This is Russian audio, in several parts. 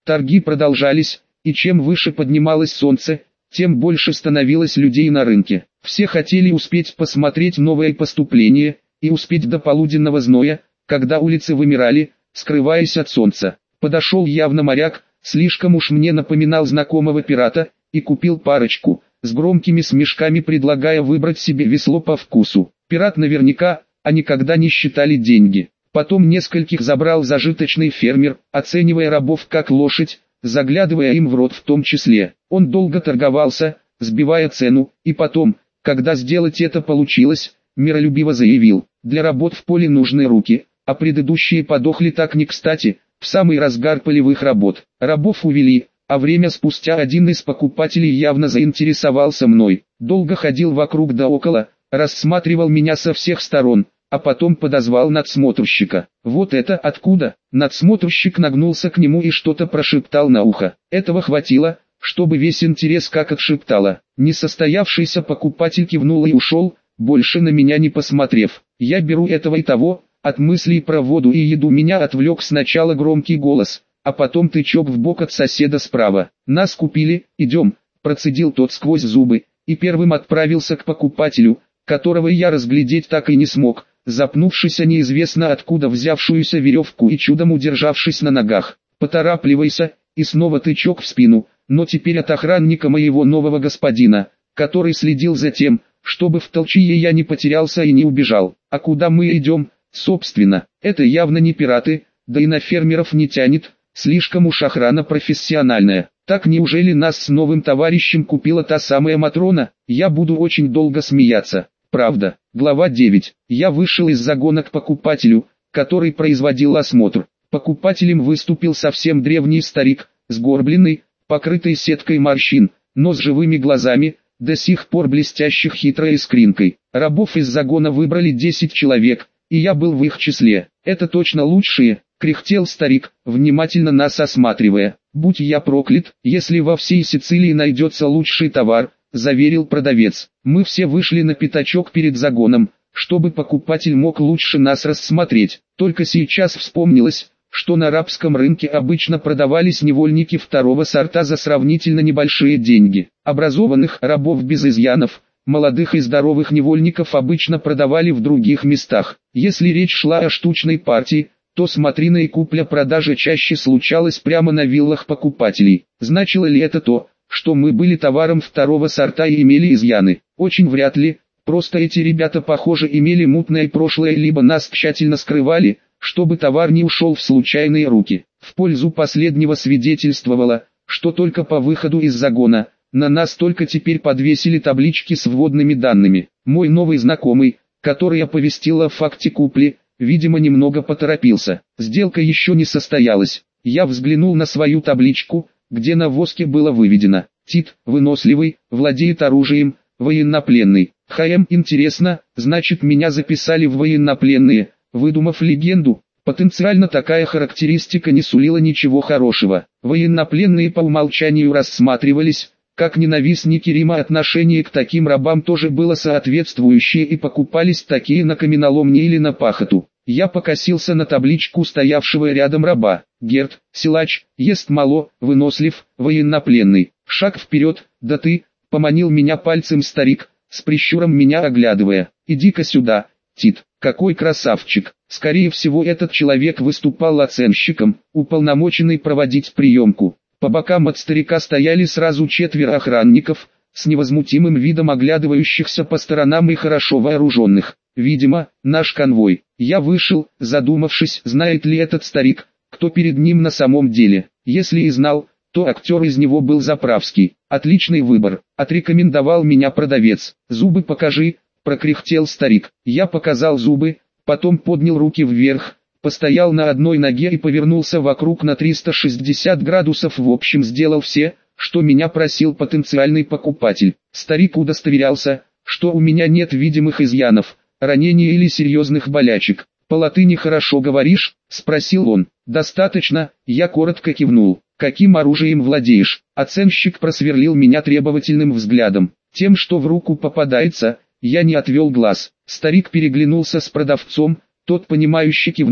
Торги продолжались, и чем выше поднималось солнце, тем больше становилось людей на рынке. Все хотели успеть посмотреть новое поступление, и успеть до полуденного зноя, когда улицы вымирали, скрываясь от солнца. Подошел явно моряк, слишком уж мне напоминал знакомого пирата, и купил парочку, с громкими смешками предлагая выбрать себе весло по вкусу. Пират наверняка, а никогда не считали деньги. Потом нескольких забрал зажиточный фермер, оценивая рабов как лошадь, заглядывая им в рот в том числе. Он долго торговался, сбивая цену, и потом, когда сделать это получилось, миролюбиво заявил: для работ в поле нужны руки, а предыдущие подохли так не кстати, в самый разгар полевых работ. Рабов увели, а время спустя один из покупателей явно заинтересовался мной. Долго ходил вокруг да около, рассматривал меня со всех сторон, а потом подозвал надсмотрщика. Вот это откуда? Надсмотрщик нагнулся к нему и что-то прошептал на ухо. Этого хватило, чтобы весь интерес как отшептало. Несостоявшийся покупатель кивнул и ушел, больше на меня не посмотрев. Я беру этого и того. От мыслей про воду и еду меня отвлек сначала громкий голос, а потом тычок в бок от соседа справа. «Нас купили, идем», – процедил тот сквозь зубы, и первым отправился к покупателю, которого я разглядеть так и не смог, запнувшись о неизвестно откуда взявшуюся веревку и чудом удержавшись на ногах. «Поторапливайся», и снова тычок в спину, но теперь от охранника моего нового господина, который следил за тем, чтобы в толчее я не потерялся и не убежал. «А куда мы идем?» Собственно, это явно не пираты, да и на фермеров не тянет, слишком уж охрана профессиональная. Так неужели нас с новым товарищем купила та самая Матрона? Я буду очень долго смеяться. Правда. Глава 9. Я вышел из загона к покупателю, который производил осмотр. Покупателем выступил совсем древний старик, сгорбленный, покрытый сеткой морщин, но с живыми глазами, до сих пор блестящих хитрой искринкой. Рабов из загона выбрали 10 человек, и я был в их числе. «Это точно лучшие», — кряхтел старик, внимательно нас осматривая. «Будь я проклят, если во всей Сицилии найдется лучший товар», — заверил продавец. Мы все вышли на пятачок перед загоном, чтобы покупатель мог лучше нас рассмотреть. Только сейчас вспомнилось, что на арабском рынке обычно продавались невольники второго сорта за сравнительно небольшие деньги. Образованных рабов без изъянов, молодых и здоровых невольников обычно продавали в других местах. Если речь шла о штучной партии, то смотрина и купля-продажа чаще случалась прямо на виллах покупателей. Значило ли это то, что мы были товаром второго сорта и имели изъяны? Очень вряд ли, просто эти ребята, похоже, имели мутное прошлое, либо нас тщательно скрывали, чтобы товар не ушел в случайные руки. В пользу последнего свидетельствовало, что только по выходу из загона на нас только теперь подвесили таблички с вводными данными. Мой новый знакомый, который оповестил о факте купли, видимо немного поторопился. Сделка еще не состоялась. Я взглянул на свою табличку, где на воске было выведено: Тит, выносливый, владеет оружием, военнопленный. Интересно, значит меня записали в военнопленные, выдумав легенду. Потенциально такая характеристика не сулила ничего хорошего. Военнопленные по умолчанию рассматривались как ненавистники Рима, отношение к таким рабам тоже было соответствующее, и покупались такие на каменоломне или на пахоту. Я покосился на табличку стоявшего рядом раба. Герд, силач, ест мало, вынослив, военнопленный. Шаг вперед, да ты, поманил меня пальцем старик, с прищуром меня оглядывая. Иди-ка сюда, Тит, какой красавчик. Скорее всего этот человек выступал оценщиком, уполномоченный проводить приемку. По бокам от старика стояли сразу 4 охранников, с невозмутимым видом оглядывающихся по сторонам и хорошо вооруженных. Видимо, наш конвой. Я вышел, задумавшись, знает ли этот старик, кто перед ним на самом деле. Если и знал, то актер из него был заправский. Отличный выбор, отрекомендовал меня продавец. «Зубы покажи», прокряхтел старик. Я показал зубы, потом поднял руки вверх, постоял на одной ноге и повернулся вокруг на 360 градусов. В общем, сделал все, что меня просил потенциальный покупатель. Старик удостоверялся, что у меня нет видимых изъянов, ранений или серьезных болячек. «По латыни хорошо говоришь?» – спросил он. «Достаточно», – я коротко кивнул. «Каким оружием владеешь?» Оценщик просверлил меня требовательным взглядом. Тем, что в руку попадается, я не отвел глаз. Старик переглянулся с продавцом, тот понимающе кивнул,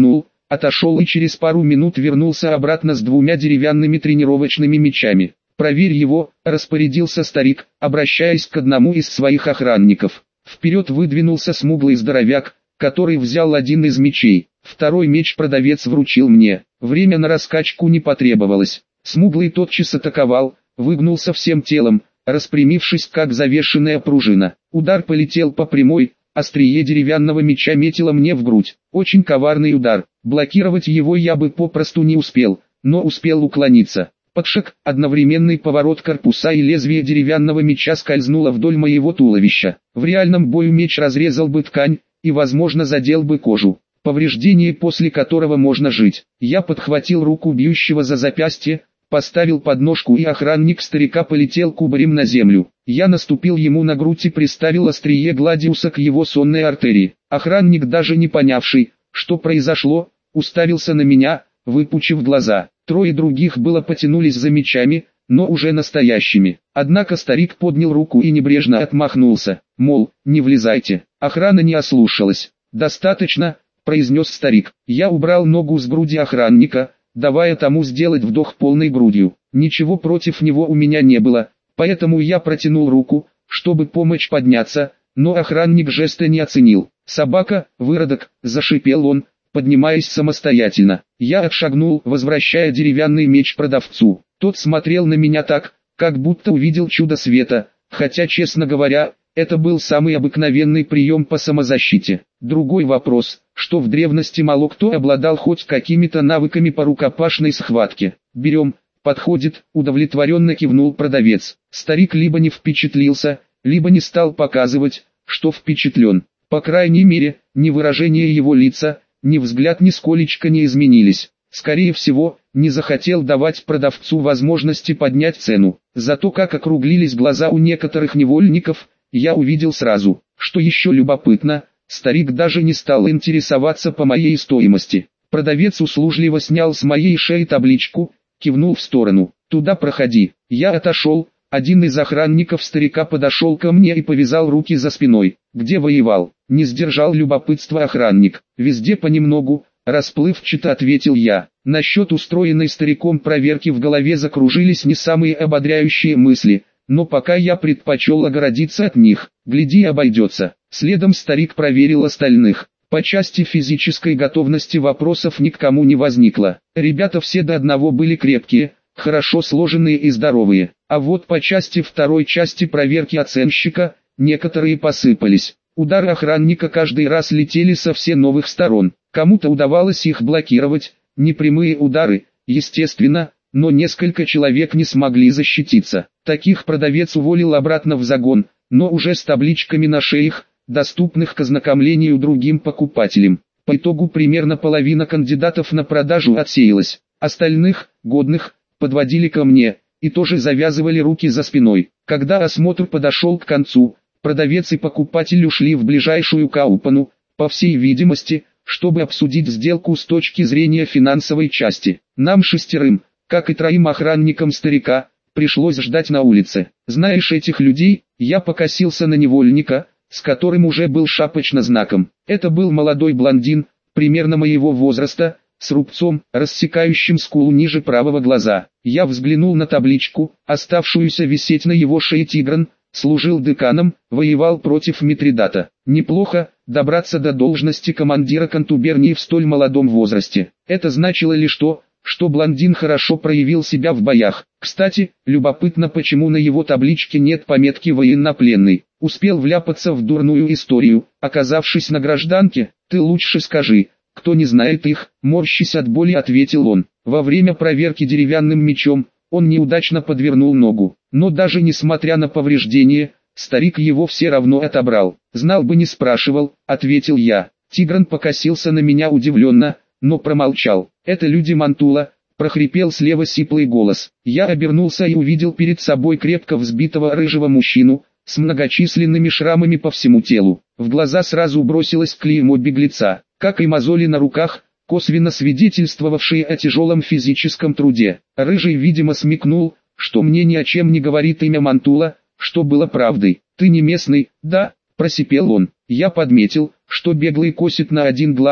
отошел и через пару минут вернулся обратно с 2 деревянными тренировочными мячами. «Проверь его», – распорядился старик, обращаясь к одному из своих охранников. Вперед выдвинулся смуглый здоровяк, который взял один из мечей. Второй меч продавец вручил мне. Время на раскачку не потребовалось. Смуглый тотчас атаковал, выгнулся всем телом, распрямившись как завешенная пружина. Удар полетел по прямой, острие деревянного меча метило мне в грудь. Очень коварный удар. Блокировать его я бы попросту не успел, но успел уклониться. Подшаг, одновременный поворот корпуса и лезвие деревянного меча скользнуло вдоль моего туловища. В реальном бою меч разрезал бы ткань и, возможно, задел бы кожу. Повреждение, после которого можно жить. Я подхватил руку бьющего за запястье, поставил подножку, и охранник старика полетел кубарем на землю. Я наступил ему на грудь и приставил острие гладиуса к его сонной артерии. Охранник, даже не понявший, что произошло, уставился на меня, выпучив глаза. 3 других было потянулись за мечами, но уже настоящими. Однако старик поднял руку и небрежно отмахнулся, мол, не влезайте. Охрана не ослушалась. «Достаточно», — произнес старик. Я убрал ногу с груди охранника, давая тому сделать вдох полной грудью. Ничего против него у меня не было, поэтому я протянул руку, чтобы помочь подняться, но охранник жеста не оценил. «Собака, выродок», — зашипел он, поднимаясь самостоятельно. Я отшагнул, возвращая деревянный меч продавцу. Тот смотрел на меня так, как будто увидел чудо света, хотя, честно говоря, это был самый обыкновенный прием по самозащите. Другой вопрос, что в древности мало кто обладал хоть какими-то навыками по рукопашной схватке. «Берем», подходит, удовлетворенно кивнул продавец. Старик либо не впечатлился, либо не стал показывать, что впечатлен. По крайней мере, ни выражение его лица, ни взгляд нисколечко не изменились. Скорее всего, не захотел давать продавцу возможности поднять цену. Зато как округлились глаза у некоторых невольников, я увидел сразу. Что еще любопытно, старик даже не стал интересоваться по моей стоимости. Продавец услужливо снял с моей шеи табличку, кивнул в сторону. «Туда проходи». Я отошел, один из охранников старика подошел ко мне и повязал руки за спиной. «Где воевал?» Не сдержал любопытства охранник. «Везде понемногу», расплывчато ответил я. Насчет устроенной стариком проверки в голове закружились не самые ободряющие мысли, но пока я предпочел огородиться от них. Гляди, обойдется. Следом старик проверил остальных. По части физической готовности вопросов ни к кому не возникло. Ребята все до одного были крепкие, хорошо сложенные и здоровые. А вот по части второй части проверки оценщика, некоторые посыпались. Удары охранника каждый раз летели со всех новых сторон. Кому-то удавалось их блокировать, непрямые удары, естественно, но несколько человек не смогли защититься. Таких продавец уволил обратно в загон, но уже с табличками на шеях, доступных к ознакомлению другим покупателям. По итогу примерно половина кандидатов на продажу отсеялась. Остальных, годных, подводили ко мне, и тоже завязывали руки за спиной. Когда осмотр подошел к концу, продавец и покупатель ушли в ближайшую каупану, по всей видимости, чтобы обсудить сделку с точки зрения финансовой части. Нам 6, как и 3 охранникам старика, пришлось ждать на улице. «Знаешь этих людей?» Я покосился на невольника, с которым уже был шапочно знаком. Это был молодой блондин, примерно моего возраста, с рубцом, рассекающим скулу ниже правого глаза. Я взглянул на табличку, оставшуюся висеть на его шее. Тигран, служил деканом, воевал против Митридата. Неплохо добраться до должности командира контубернии в столь молодом возрасте. Это значило лишь то, что блондин хорошо проявил себя в боях. Кстати, любопытно, почему на его табличке нет пометки «военнопленный». Успел вляпаться в дурную историю, оказавшись на гражданке. «Ты лучше скажи, кто не знает их», морщась от боли, ответил он. Во время проверки деревянным мечом, он неудачно подвернул ногу. Но даже несмотря на повреждение, старик его все равно отобрал. «Знал бы, не спрашивал», ответил я. Тигран покосился на меня удивленно, но промолчал. «Это люди Мантула», прохрипел слева сиплый голос. Я обернулся и увидел перед собой крепко взбитого рыжего мужчину, с многочисленными шрамами по всему телу. В глаза сразу бросилось клеймо беглеца, как и мозоли на руках, косвенно свидетельствовавшие о тяжелом физическом труде. Рыжий, видимо, смекнул, что мне ни о чем не говорит имя Мантула, что было правдой. «Ты не местный?» «Да», просипел он. Я подметил, что беглый косит на один глаз,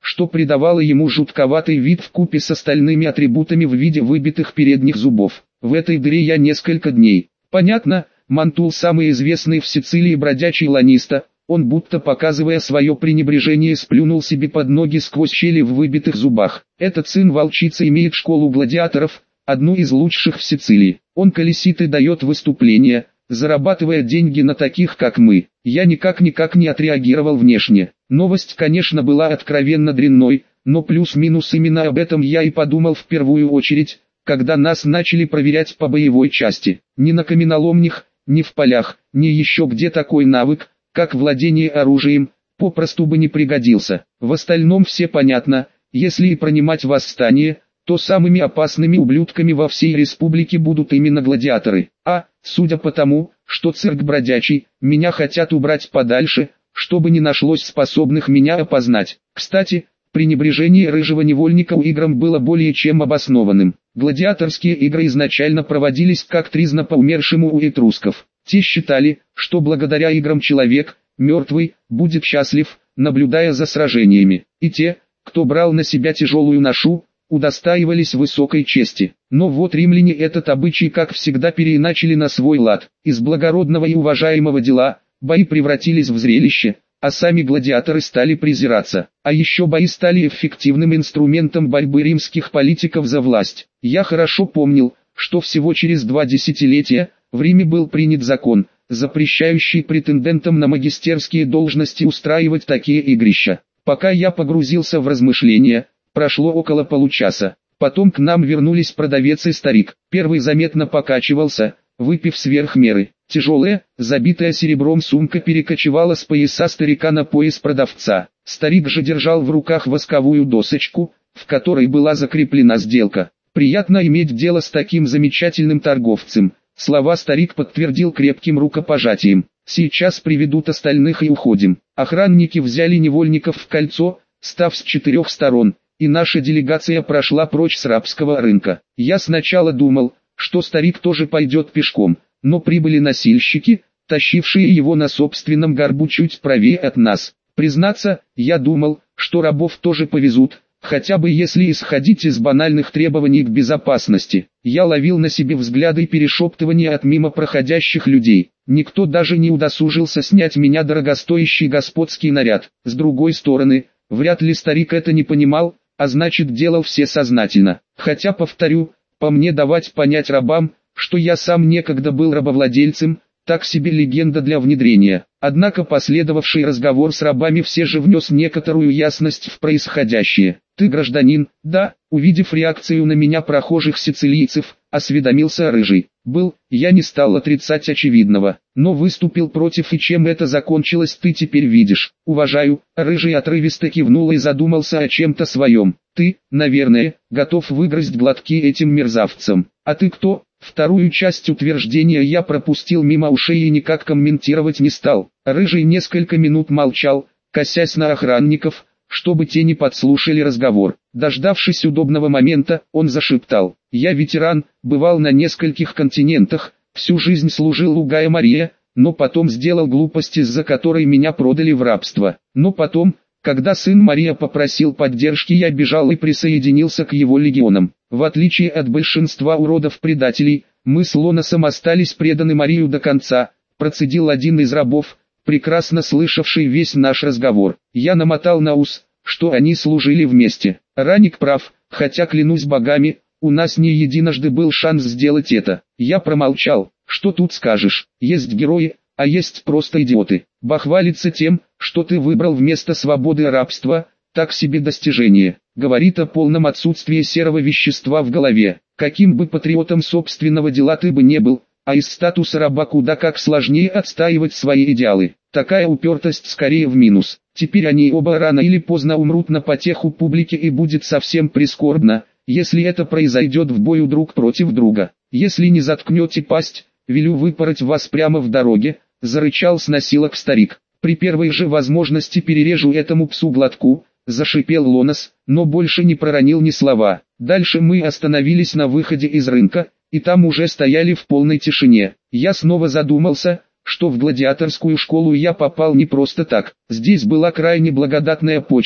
что придавало ему жутковатый вид вкупе с остальными атрибутами в виде выбитых передних зубов. В этой дыре я несколько дней. Понятно, Мантул самый известный в Сицилии бродячий ланиста, он будто показывая свое пренебрежение сплюнул себе под ноги сквозь щели в выбитых зубах. Этот сын волчицы имеет школу гладиаторов, одну из лучших в Сицилии. Он колесит и дает выступления, зарабатывая деньги на таких как мы. Я никак не отреагировал внешне. Новость, конечно, была откровенно дрянной, но плюс-минус именно об этом я и подумал в первую очередь, когда нас начали проверять по боевой части. Ни на каменоломнях, ни в полях, ни еще где такой навык, как владение оружием, попросту бы не пригодился. В остальном все понятно, если и принимать восстание, то самыми опасными ублюдками во всей республике будут именно гладиаторы. А, судя по тому, что цирк бродячий, меня хотят убрать подальше, чтобы не нашлось способных меня опознать. Кстати, пренебрежение рыжего невольника играм было более чем обоснованным. Гладиаторские игры изначально проводились как тризна по умершему у этрусков. Те считали, что благодаря играм человек, мертвый, будет счастлив, наблюдая за сражениями. И те, кто брал на себя тяжелую ношу, удостаивались высокой чести. Но вот римляне этот обычай как всегда переиначили на свой лад. Из благородного и уважаемого дела, бои превратились в зрелище, а сами гладиаторы стали презираться. А еще бои стали эффективным инструментом борьбы римских политиков за власть. Я хорошо помнил, что всего через 2 десятилетия в Риме был принят закон, запрещающий претендентам на магистерские должности устраивать такие игрища. Пока я погрузился в размышления, прошло около получаса. Потом к нам вернулись продавец и старик. Первый заметно покачивался, выпив сверх меры. Тяжелая, забитая серебром сумка перекочевала с пояса старика на пояс продавца. Старик же держал в руках восковую досочку, в которой была закреплена сделка. «Приятно иметь дело с таким замечательным торговцем». Слова старик подтвердил крепким рукопожатием. «Сейчас приведут остальных и уходим». Охранники взяли невольников в кольцо, став с 4 сторон, и наша делегация прошла прочь с рабского рынка. Я сначала думал, что старик тоже пойдет пешком, но прибыли носильщики, тащившие его на собственном горбу чуть правее от нас. Признаться, я думал, что рабов тоже повезут, хотя бы если исходить из банальных требований к безопасности. Я ловил на себе взгляды и перешептывания от мимо проходящих людей. Никто даже не удосужился снять меня дорогостоящий господский наряд. С другой стороны, вряд ли старик это не понимал, а значит делал все сознательно. Хотя, повторю, по мне давать понять рабам, что я сам некогда был рабовладельцем, так себе легенда для внедрения. Однако последовавший разговор с рабами все же внес некоторую ясность в происходящее. «Ты гражданин?» «Да», увидев реакцию на меня прохожих сицилийцев, осведомился Рыжий. «Был», я не стал отрицать очевидного, но выступил против, и чем это закончилось ты теперь видишь. «Уважаю», Рыжий отрывисто кивнул и задумался о чем-то своем. «Ты, наверное, готов выгрызть глотки этим мерзавцам. А ты кто?» Вторую часть утверждения я пропустил мимо ушей и никак комментировать не стал. Рыжий несколько минут молчал, косясь на охранников, чтобы те не подслушали разговор. Дождавшись удобного момента, он зашептал: «Я ветеран, бывал на нескольких континентах, всю жизнь служил у Гая Мария, но потом сделал глупость, из-за которой меня продали в рабство. Но потом, когда сын Мария попросил поддержки, я бежал и присоединился к его легионам. В отличие от большинства уродов-предателей, мы с Лоносом остались преданы Марию до конца», процедил один из рабов, прекрасно слышавший весь наш разговор. Я намотал на ус, что они служили вместе. Раник прав, хотя, клянусь богами, у нас не единожды был шанс сделать это. Я промолчал. Что тут скажешь, есть герои, а есть просто идиоты. Бахвалиться тем, что ты выбрал вместо свободы рабство, так себе достижение. Говорит о полном отсутствии серого вещества в голове. Каким бы патриотом собственного дела ты бы не был, а из статуса раба куда как сложнее отстаивать свои идеалы. Такая упертость скорее в минус. Теперь они оба рано или поздно умрут на потеху публики, и будет совсем прискорбно, если это произойдет в бою друг против друга. Если не заткнете пасть, велю выпороть вас прямо в дороге, зарычал с носилок старик. При первой же возможности перережу этому псу глотку, зашипел Лонос, но больше не проронил ни слова. Дальше мы остановились на выходе из рынка, и там уже стояли в полной тишине. Я снова задумался, что в гладиаторскую школу я попал не просто так. Здесь была крайне благодатная почва,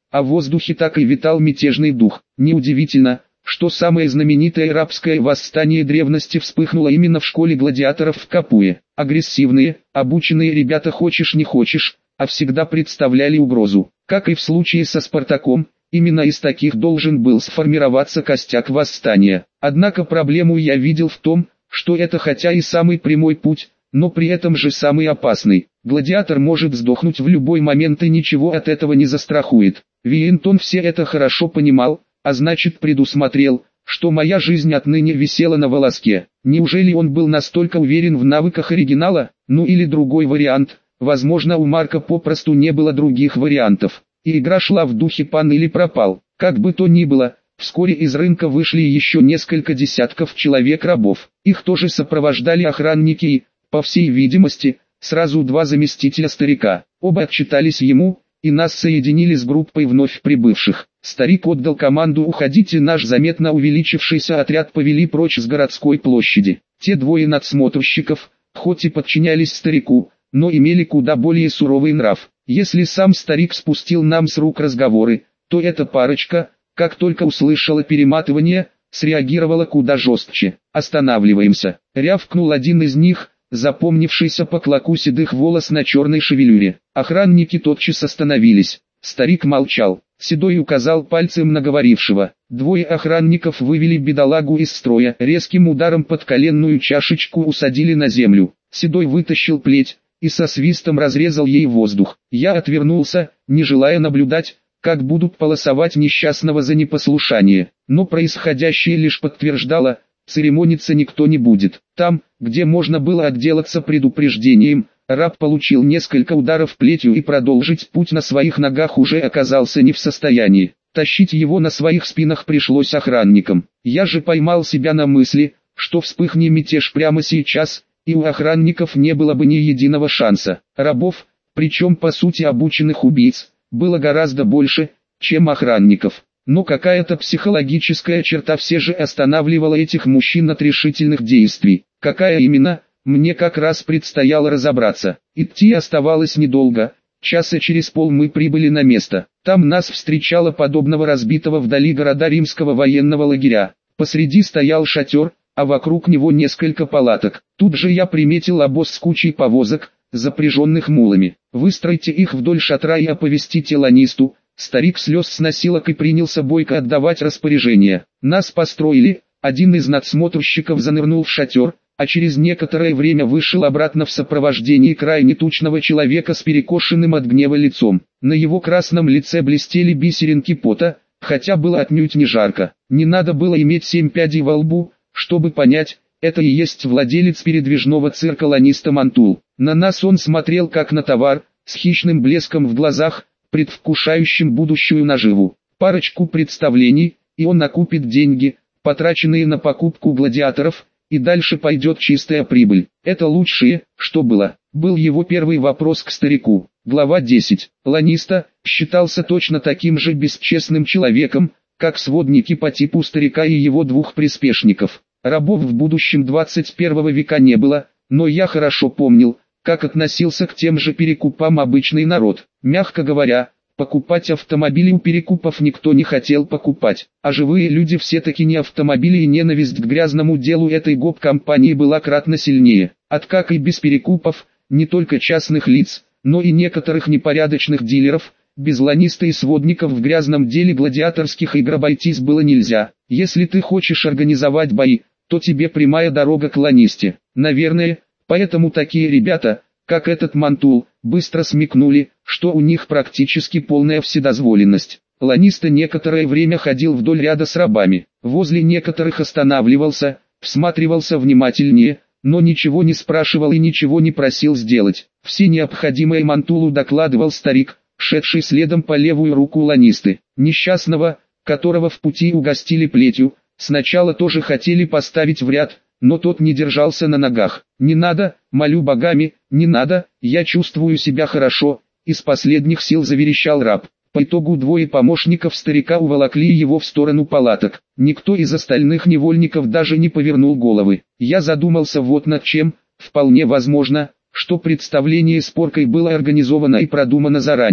а в воздухе так и витал мятежный дух. Неудивительно, что самое знаменитое арабское восстание древности вспыхнуло именно в школе гладиаторов в Капуе. Агрессивные, обученные ребята хочешь не хочешь, а всегда представляли угрозу. Как и в случае со Спартаком, именно из таких должен был сформироваться костяк восстания. Однако проблему я видел в том, что это хотя и самый прямой путь, но при этом же самый опасный. Гладиатор может сдохнуть в любой момент и ничего от этого не застрахует. Виентон все это хорошо понимал, а значит предусмотрел, что моя жизнь отныне висела на волоске. Неужели он был настолько уверен в навыках оригинала? Ну или другой вариант, возможно у Марка попросту не было других вариантов, и игра шла в духе пан или пропал. Как бы то ни было, вскоре из рынка вышли еще несколько десятков человек-рабов. Их тоже сопровождали охранники и, по всей видимости, сразу два заместителя старика. Оба отчитались ему, и нас соединили с группой вновь прибывших. Старик отдал команду «Уходите», наш заметно увеличившийся отряд повели прочь с городской площади. Те двое надсмотрщиков, хоть и подчинялись старику, но имели куда более суровый нрав. Если сам старик спустил нам с рук разговоры, то эта парочка, как только услышала перематывание, среагировала куда жестче. «Останавливаемся», — рявкнул один из них, запомнившийся по клоку седых волос на черной шевелюре. Охранники тотчас остановились. Старик молчал. Седой указал пальцем на говорившего. Двое охранников вывели бедолагу из строя, резким ударом под коленную чашечку усадили на землю. Седой вытащил плеть и со свистом разрезал ей воздух. Я отвернулся, не желая наблюдать, как будут полосовать несчастного за непослушание. Но происходящее лишь подтверждало, церемониться никто не будет. Там, где можно было отделаться предупреждением, раб получил несколько ударов плетью и продолжить путь на своих ногах уже оказался не в состоянии. Тащить его на своих спинах пришлось охранникам. Я же поймал себя на мысли, что вспыхни мятеж прямо сейчас, и у охранников не было бы ни единого шанса. Рабов, причем по сути обученных убийц, было гораздо больше, чем охранников. Но какая-то психологическая черта все же останавливала этих мужчин от решительных действий. Какая именно, мне как раз предстояло разобраться. Идти оставалось недолго, часа через пол мы прибыли на место. Там нас встречало подобного разбитого вдали города римского военного лагеря. Посреди стоял шатер, а вокруг него несколько палаток. Тут же я приметил обоз с кучей повозок, запряженных мулами. «Выстройте их вдоль шатра и оповестите ланисту». Старик слез с носилок и принялся бойко отдавать распоряжения. Нас построили, один из надсмотрщиков занырнул в шатер, а через некоторое время вышел обратно в сопровождении крайне тучного человека с перекошенным от гнева лицом. На его красном лице блестели бисеринки пота, хотя было отнюдь не жарко. Не надо было иметь 7 пядей во лбу, чтобы понять, это и есть владелец передвижного цирка Ланиста Мантул. На нас он смотрел как на товар, с хищным блеском в глазах, предвкушающим будущую наживу. Парочку представлений, и он накупит деньги, потраченные на покупку гладиаторов, и дальше пойдет чистая прибыль. Это лучшее, что было. Был его первый вопрос к старику. Глава 10. Ланиста считался точно таким же бесчестным человеком, как сводники по типу старика и его двух приспешников. Рабов в будущем 21 века не было, но я хорошо помнил, как относился к тем же перекупам обычный народ. Мягко говоря, покупать автомобили у перекупов никто не хотел покупать, а живые люди все-таки не автомобили, и ненависть к грязному делу этой гоп-компании была кратно сильнее. Как и без перекупов, не только частных лиц, но и некоторых непорядочных дилеров, без ланиста и сводников в грязном деле гладиаторских игр обойтись было нельзя. Если ты хочешь организовать бои, то тебе прямая дорога к ланисте. Наверное, поэтому такие ребята, как этот Мантул, быстро смекнули, что у них практически полная вседозволенность. Ланиста некоторое время ходил вдоль ряда с рабами, возле некоторых останавливался, всматривался внимательнее, но ничего не спрашивал и ничего не просил сделать. Все необходимое Мантулу докладывал старик, шедший следом по левую руку Ланисты. Несчастного, которого в пути угостили плетью, сначала тоже хотели поставить в ряд, но тот не держался на ногах. «Не надо, молю богами, не надо, я чувствую себя хорошо», — из последних сил заверещал раб. По итогу двое помощников старика уволокли его в сторону палаток. Никто из остальных невольников даже не повернул головы. Я задумался вот над чем. Вполне возможно, что представление с поркой было организовано и продумано заранее.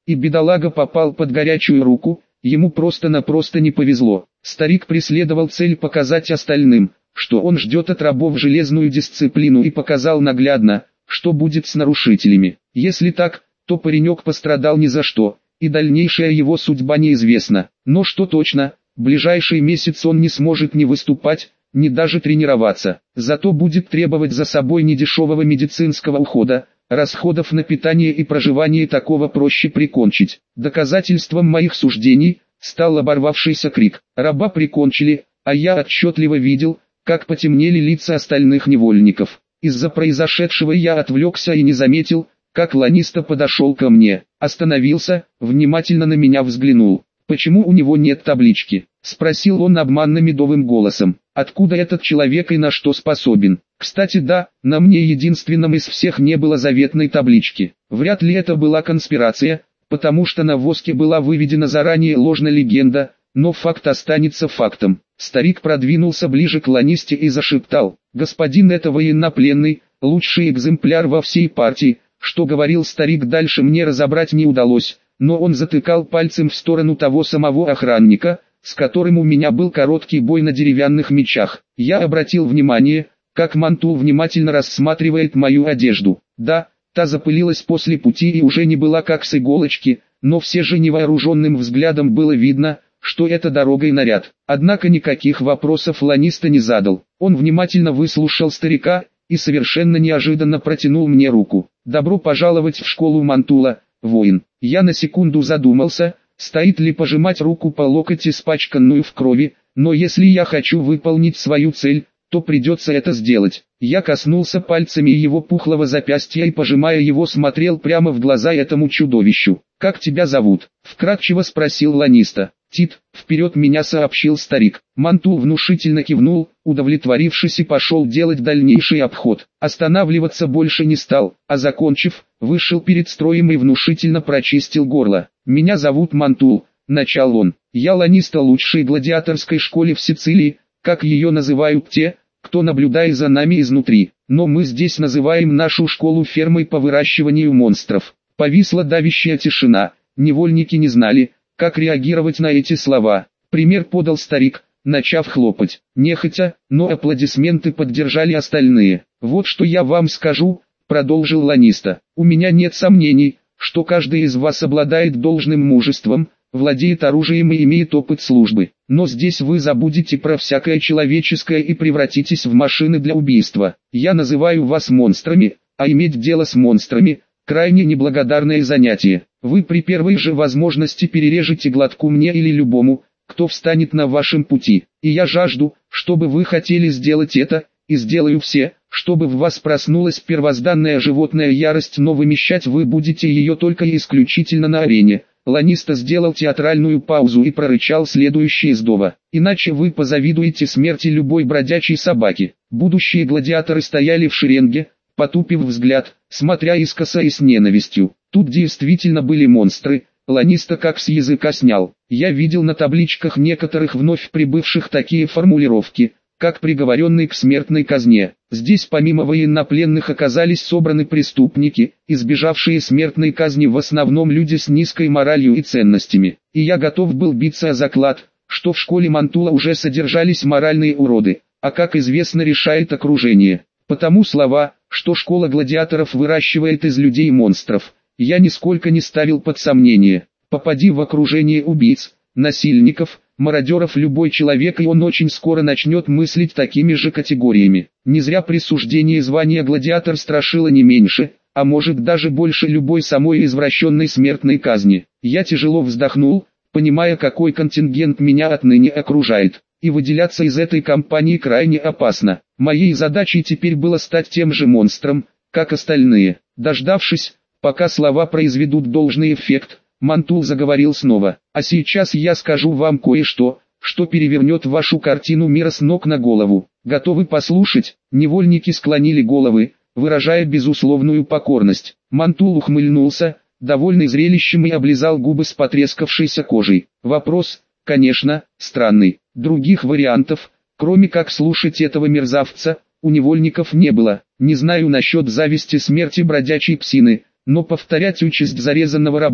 и бедолага попал под горячую руку, ему просто-напросто не повезло. Старик преследовал цель показать остальным, что он ждет от рабов железную дисциплину, и показал наглядно, что будет с нарушителями. Если так, то паренек пострадал ни за что, и дальнейшая его судьба неизвестна. Но что точно, ближайший месяц он не сможет ни выступать, ни даже тренироваться. Зато будет требовать за собой недешевого медицинского ухода, расходов на питание и проживание такого проще прикончить. Доказательством моих суждений стал оборвавшийся крик. Раба прикончили, а я отчетливо видел, как потемнели лица остальных невольников. Из-за произошедшего я отвлекся и не заметил, как Ланиста подошел ко мне, остановился, внимательно на меня взглянул. «Почему у него нет таблички?» — спросил он обманно-медовым голосом. «Откуда этот человек и на что способен?» Кстати, да, на мне единственном из всех не было заветной таблички. Вряд ли это была конспирация, потому что на воске была выведена заранее ложная легенда, но факт останется фактом. Старик продвинулся ближе к Ланисте и зашептал: «Господин, это военнопленный, лучший экземпляр во всей партии». Что говорил старик дальше мне разобрать не удалось, но он затыкал пальцем в сторону того самого охранника, с которым у меня был короткий бой на деревянных мечах. Я обратил внимание, как Мантул внимательно рассматривает мою одежду. Да, та запылилась после пути и уже не была как с иголочки, но все же невооруженным взглядом было видно, что это дорога и наряд. Однако никаких вопросов Ланиста не задал. Он внимательно выслушал старика и совершенно неожиданно протянул мне руку. «Добро пожаловать в школу Мантула, воин». Я на секунду задумался, стоит ли пожимать руку по локоть, испачканную в крови, но если я хочу выполнить свою цель, то придется это сделать. Я коснулся пальцами его пухлого запястья и, пожимая его, смотрел прямо в глаза этому чудовищу. «Как тебя зовут?» — вкратчиво спросил Ланиста. «Тит», — вперед меня сообщил старик. Мантул внушительно кивнул, удовлетворившись, и пошел делать дальнейший обход. Останавливаться больше не стал, а закончив, вышел перед строем и внушительно прочистил горло. «Меня зовут Мантул», — начал он. «Я Ланиста лучшей гладиаторской школе в Сицилии, как ее называют те, кто наблюдает за нами изнутри. Но мы здесь называем нашу школу фермой по выращиванию монстров». Повисла давящая тишина, невольники не знали, как реагировать на эти слова. Пример подал старик, начав хлопать. Нехотя, но аплодисменты поддержали остальные. «Вот что я вам скажу», — продолжил Ланиста. «У меня нет сомнений, что каждый из вас обладает должным мужеством, владеет оружием и имеет опыт службы. Но здесь вы забудете про всякое человеческое и превратитесь в машины для убийства. Я называю вас монстрами, а иметь дело с монстрами — крайне неблагодарное занятие. Вы при первой же возможности перережете глотку мне или любому, кто встанет на вашем пути. И я жажду, чтобы вы хотели сделать это, и сделаю все, чтобы в вас проснулась первозданная животная ярость, но вымещать вы будете ее только и исключительно на арене». Ланиста сделал театральную паузу и прорычал следующее издово: «Иначе вы позавидуете смерти любой бродячей собаки». Будущие гладиаторы стояли в шеренге, потупив взгляд, смотря искоса и с ненавистью. Тут действительно были монстры. Ланиста как с языка снял. Я видел на табличках некоторых вновь прибывших такие формулировки, как приговоренный к смертной казне. Здесь помимо военнопленных оказались собраны преступники, избежавшие смертной казни, в основном люди с низкой моралью и ценностями. И я готов был биться о заклад, что в школе Мантула уже содержались моральные уроды, а как известно решает окружение. Потому слова, что школа гладиаторов выращивает из людей монстров, я нисколько не ставил под сомнение. Попади в окружение убийц, насильников, мародеров любой человек, и он очень скоро начнет мыслить такими же категориями. Не зря присуждение звания гладиатор страшило не меньше, а может даже больше любой самой извращенной смертной казни. Я тяжело вздохнул, понимая, какой контингент меня отныне окружает, и выделяться из этой компании крайне опасно. Моей задачей теперь было стать тем же монстром, как остальные. Дождавшись, пока слова произведут должный эффект, Мантул заговорил снова. «А сейчас я скажу вам кое-что, что перевернет вашу картину мира с ног на голову. Готовы послушать?» Невольники склонили головы, выражая безусловную покорность. Мантул ухмыльнулся, довольный зрелищем, и облизал губы с потрескавшейся кожей. Вопрос, конечно, странный. Других вариантов, кроме как слушать этого мерзавца, у невольников не было. Не знаю насчет зависти смерти бродячей псины, но повторять участь зарезанного раба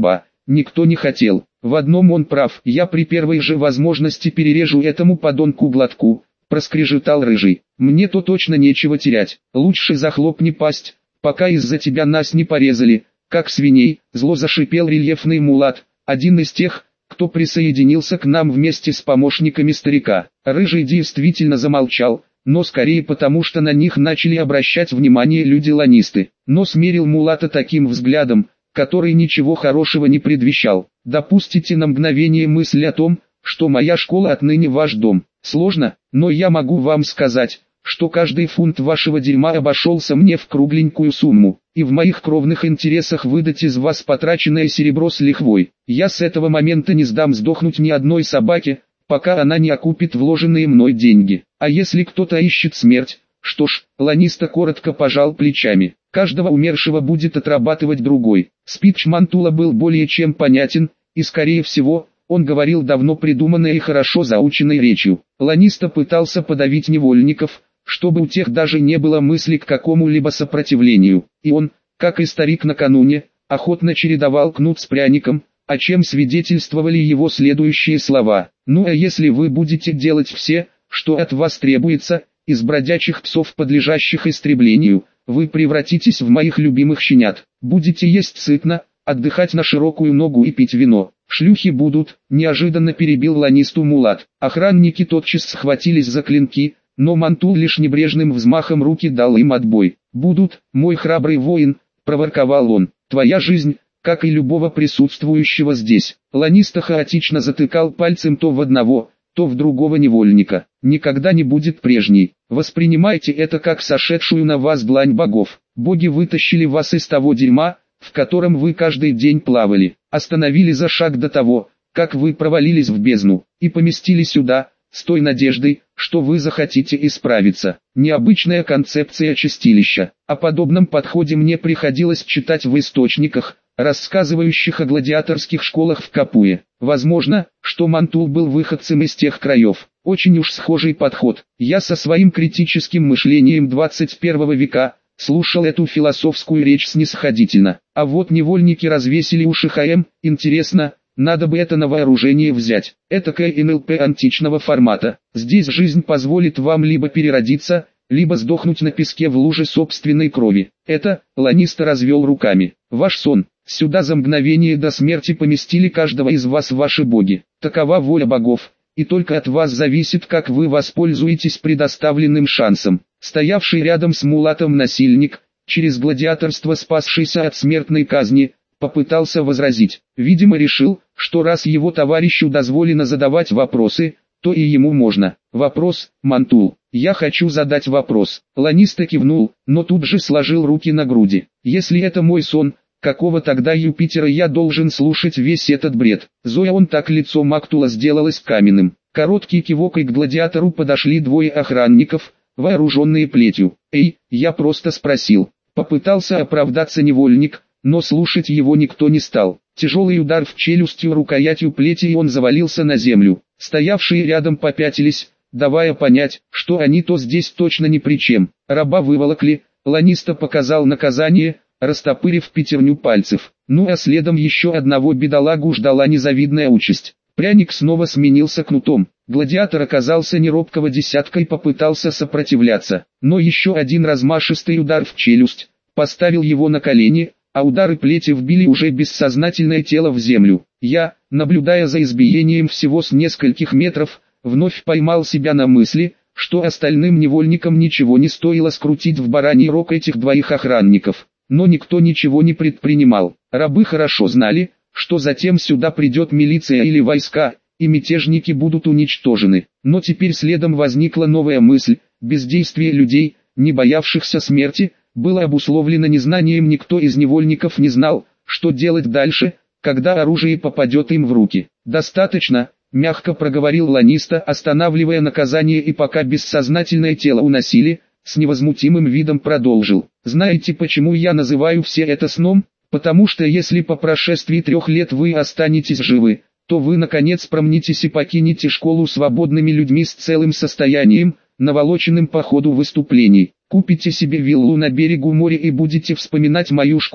никто не хотел. В одном он прав, я при первой же возможности перережу этому подонку глотку, проскрежетал Рыжий. Мне-то точно нечего терять, лучше захлопни пасть, пока из-за тебя нас не порезали, как свиней, зло зашипел рельефный мулат, один из тех, кто присоединился к нам вместе с помощниками старика. Рыжий действительно замолчал, но скорее потому, что на них начали обращать внимание люди-ланнисты. Но смерил мулата таким взглядом, который ничего хорошего не предвещал. Допустите на мгновение мысль о том, что моя школа отныне ваш дом. Сложно, но я могу вам сказать, что каждый фунт вашего дерьма обошелся мне в кругленькую сумму, и в моих кровных интересах выдать из вас потраченное серебро с лихвой. Я с этого момента не сдам сдохнуть ни одной собаке, пока она не окупит вложенные мной деньги. А если кто-то ищет смерть, что ж, Ланниста коротко пожал плечами. Каждого умершего будет отрабатывать другой. Спич Мантула был более чем понятен, и скорее всего, он говорил давно придуманной и хорошо заученной речью. Ланниста пытался подавить невольников, чтобы у тех даже не было мысли к какому-либо сопротивлению. И он, как и старик накануне, охотно чередовал кнут с пряником, о чем свидетельствовали его следующие слова. «Ну а если вы будете делать все, что от вас требуется, из бродячих псов, подлежащих истреблению, вы превратитесь в моих любимых щенят, будете есть сытно, отдыхать на широкую ногу и пить вино. Шлюхи будут», неожиданно перебил Ланнисту мулат. Охранники тотчас схватились за клинки, но Мантул лишь небрежным взмахом руки дал им отбой. «Будут, мой храбрый воин», проворковал он, «твоя жизнь, как и любого присутствующего здесь». Ланниста хаотично затыкал пальцем то в одного, то в другого невольника. «Никогда не будет прежней. Воспринимайте это как сошедшую на вас длань богов. Боги вытащили вас из того дерьма, в котором вы каждый день плавали, остановили за шаг до того, как вы провалились в бездну, и поместили сюда, с той надеждой, что вы захотите исправиться». Необычная концепция чистилища. О подобном подходе мне приходилось читать в источниках, рассказывающих о гладиаторских школах в Капуе. Возможно, что Мантул был выходцем из тех краев. Очень уж схожий подход. Я со своим критическим мышлением 21 века слушал эту философскую речь снисходительно. А вот невольники развесили уши ХМ. Интересно, надо бы это на вооружение взять. Этакое НЛП античного формата. Здесь жизнь позволит вам либо переродиться, либо сдохнуть на песке в луже собственной крови. Это, Ланниста развел руками, ваш сон. Сюда за мгновение до смерти поместили каждого из вас ваши боги. Такова воля богов, и только от вас зависит, как вы воспользуетесь предоставленным шансом. Стоявший рядом с мулатом насильник, через гладиаторство спасшийся от смертной казни, попытался возразить. Видимо, решил, что раз его товарищу дозволено задавать вопросы, то и ему можно. Вопрос, Мантул. Я хочу задать вопрос. Ланниста кивнул, но тут же сложил руки на груди. Если это мой сон, какого тогда Юпитера я должен слушать весь этот бред? Зоя, он так лицо Мактула сделалось каменным. Короткий кивок, и к гладиатору подошли двое охранников, вооруженные плетью. «Эй, я просто спросил». Попытался оправдаться невольник, но слушать его никто не стал. Тяжелый удар в челюстью рукоятью плети, и он завалился на землю. Стоявшие рядом попятились, давая понять, что они-то здесь точно ни при чем. Раба выволокли, Ланниста показал наказание, растопырив пятерню пальцев. Ну а следом еще одного бедолагу ждала незавидная участь. Пряник снова сменился кнутом. Гладиатор оказался неробкого десятка и попытался сопротивляться. Но еще один размашистый удар в челюсть поставил его на колени, а удары плети вбили уже бессознательное тело в землю. Я, наблюдая за избиением всего с нескольких метров, вновь поймал себя на мысли, что остальным невольникам ничего не стоило скрутить в бараний рог этих двоих охранников. Но никто ничего не предпринимал. Рабы хорошо знали, что затем сюда придет милиция или войска, и мятежники будут уничтожены. Но теперь следом возникла новая мысль: бездействие людей, не боявшихся смерти, было обусловлено незнанием. Никто из невольников не знал, что делать дальше, когда оружие попадет им в руки. «Достаточно», — мягко проговорил Ланниста, останавливая наказание, и пока бессознательное тело уносили, с невозмутимым видом продолжил. «Знаете, почему я называю все это сном? Потому что если по прошествии 3 лет вы останетесь живы, то вы наконец промнитесь и покинете школу свободными людьми с целым состоянием, наволоченным по ходу выступлений. Купите себе виллу на берегу моря и будете вспоминать мою школу,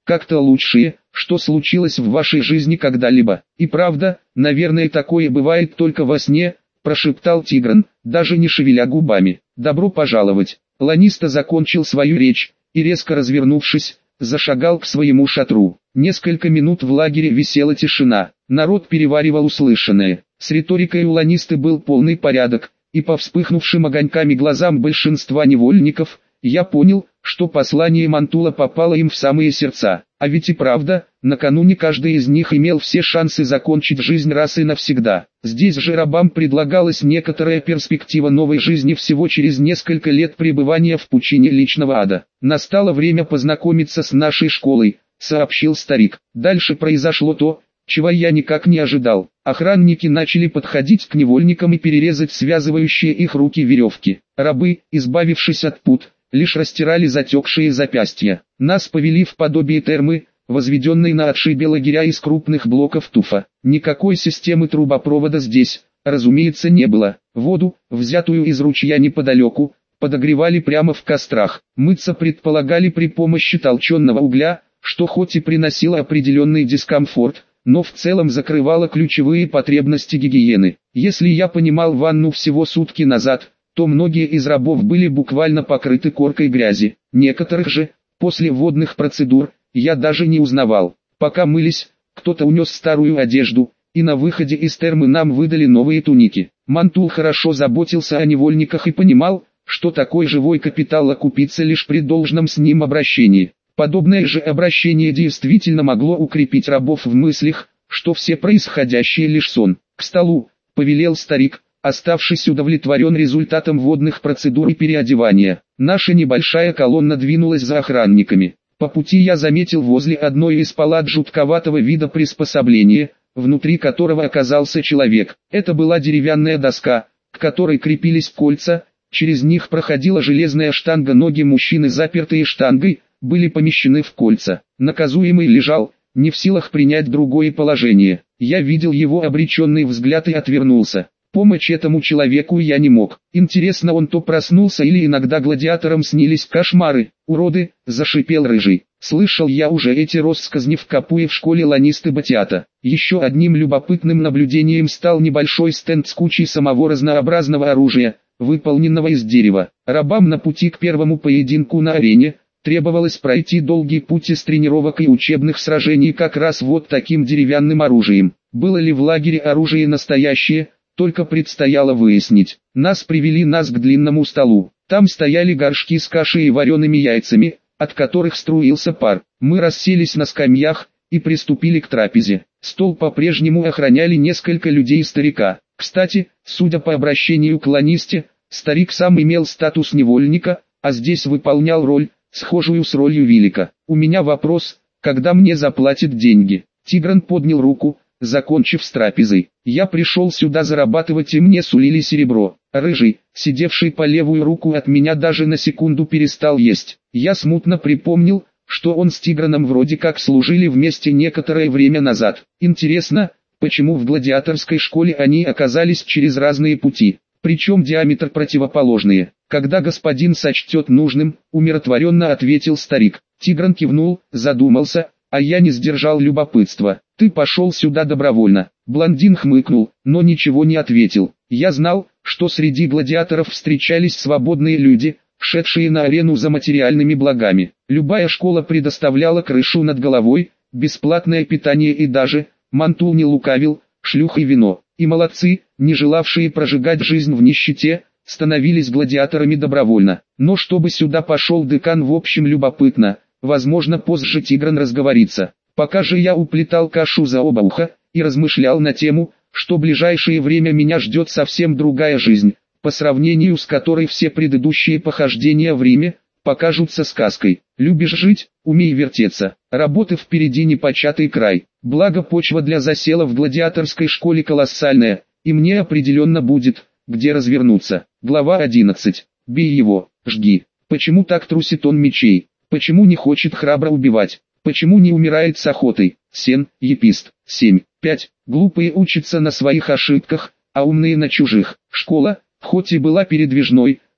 как-то лучшее, что случилось в вашей жизни когда-либо. И правда, наверное, такое бывает только во сне, прошептал Тигран, даже не шевеля губами. Добро пожаловать. Ланиста закончил свою речь, и резко развернувшись, зашагал к своему шатру. Несколько минут в лагере висела тишина. Народ переваривал услышанное. С риторикой у Ланисты был полный порядок, и по вспыхнувшим огоньками глазам большинства невольников, я понял, что послание Мантула попало им в самые сердца. А ведь и правда, накануне каждый из них имел все шансы закончить жизнь раз и навсегда. Здесь же рабам предлагалась некоторая перспектива новой жизни всего через несколько лет пребывания в пучине личного ада. «Настало время познакомиться с нашей школой», — сообщил старик. Дальше произошло то, чего я никак не ожидал. Охранники начали подходить к невольникам и перерезать связывающие их руки веревки. Рабы, избавившись от пут, лишь растирали затекшие запястья. Нас повели в подобие термы, возведенной на отшибе лагеря из крупных блоков туфа. Никакой системы трубопровода здесь, разумеется, не было. Воду, взятую из ручья неподалеку, подогревали прямо в кострах. Мыться предполагали при помощи толченого угля, что хоть и приносило определенный дискомфорт, но в целом закрывало ключевые потребности гигиены. Если я понимал ванну всего сутки назад, то многие из рабов были буквально покрыты коркой грязи. Некоторых же, после водных процедур, я даже не узнавал. Пока мылись, кто-то унес старую одежду, и на выходе из термы нам выдали новые туники. Мантул хорошо заботился о невольниках и понимал, что такой живой капитал окупится лишь при должном с ним обращении. Подобное же обращение действительно могло укрепить рабов в мыслях, что все происходящее лишь сон. «К столу», — повелел старик, оставшись удовлетворен результатом водных процедур и переодевания. Наша небольшая колонна двинулась за охранниками. По пути я заметил возле одной из палат жутковатого вида приспособления, внутри которого оказался человек. Это была деревянная доска, к которой крепились кольца, через них проходила железная штанга. Ноги мужчины, запертые штангой, были помещены в кольца. Наказуемый лежал, не в силах принять другое положение. Я видел его обреченный взгляд и отвернулся. Помочь этому человеку я не мог. Интересно, он то проснулся или иногда гладиаторам снились кошмары. «Уроды!» – зашипел Рыжий. Слышал я уже эти россказни в Капуе в школе Ланисты Батиата. Еще одним любопытным наблюдением стал небольшой стенд с кучей самого разнообразного оружия, выполненного из дерева. Рабам на пути к первому поединку на арене требовалось пройти долгий путь из тренировок и учебных сражений как раз вот таким деревянным оружием. Было ли в лагере оружие настоящее, только предстояло выяснить. Нас привели к длинному столу. Там стояли горшки с кашей и вареными яйцами, от которых струился пар. Мы расселись на скамьях и приступили к трапезе. Стол по-прежнему охраняли несколько людей и старика. Кстати, судя по обращению к Ланисте, старик сам имел статус невольника, а здесь выполнял роль, схожую с ролью Вилика. «У меня вопрос, когда мне заплатят деньги?» Тигран поднял руку, закончив с трапезой. «Я пришел сюда зарабатывать, и мне сулили серебро». Рыжий, сидевший по левую руку от меня, даже на секунду перестал есть. Я смутно припомнил, что он с Тиграном вроде как служили вместе некоторое время назад. Интересно, почему в гладиаторской школе они оказались через разные пути, причем диаметр противоположные. «Когда господин сочтет нужным», — умиротворенно ответил старик. Тигран кивнул, задумался, а я не сдержал любопытства. «Ты пошел сюда добровольно». Блондин хмыкнул, но ничего не ответил. Я знал, что среди гладиаторов встречались свободные люди, шедшие на арену за материальными благами. Любая школа предоставляла крышу над головой, бесплатное питание и даже, Мантул не лукавил, шлюх и вино. И молодцы, не желавшие прожигать жизнь в нищете, становились гладиаторами добровольно. Но чтобы сюда пошел декан, в общем, любопытно. Возможно, позже Тигран разговорится. Пока же я уплетал кашу за оба уха и размышлял на тему, что в ближайшее время меня ждет совсем другая жизнь, по сравнению с которой все предыдущие похождения в Риме покажутся сказкой. Любишь жить, умей вертеться. Работы впереди непочатый край. Благо, почва для засела в гладиаторской школе колоссальная, и мне определенно будет где развернуться. Глава 11. Бей его, жги. Почему так трусит он мечей? Почему не хочет храбро убивать? Почему не умирает с охотой? Сен, Епист. 7.5. Глупые учатся на своих ошибках, а умные на чужих. Школа, хоть и была передвижной,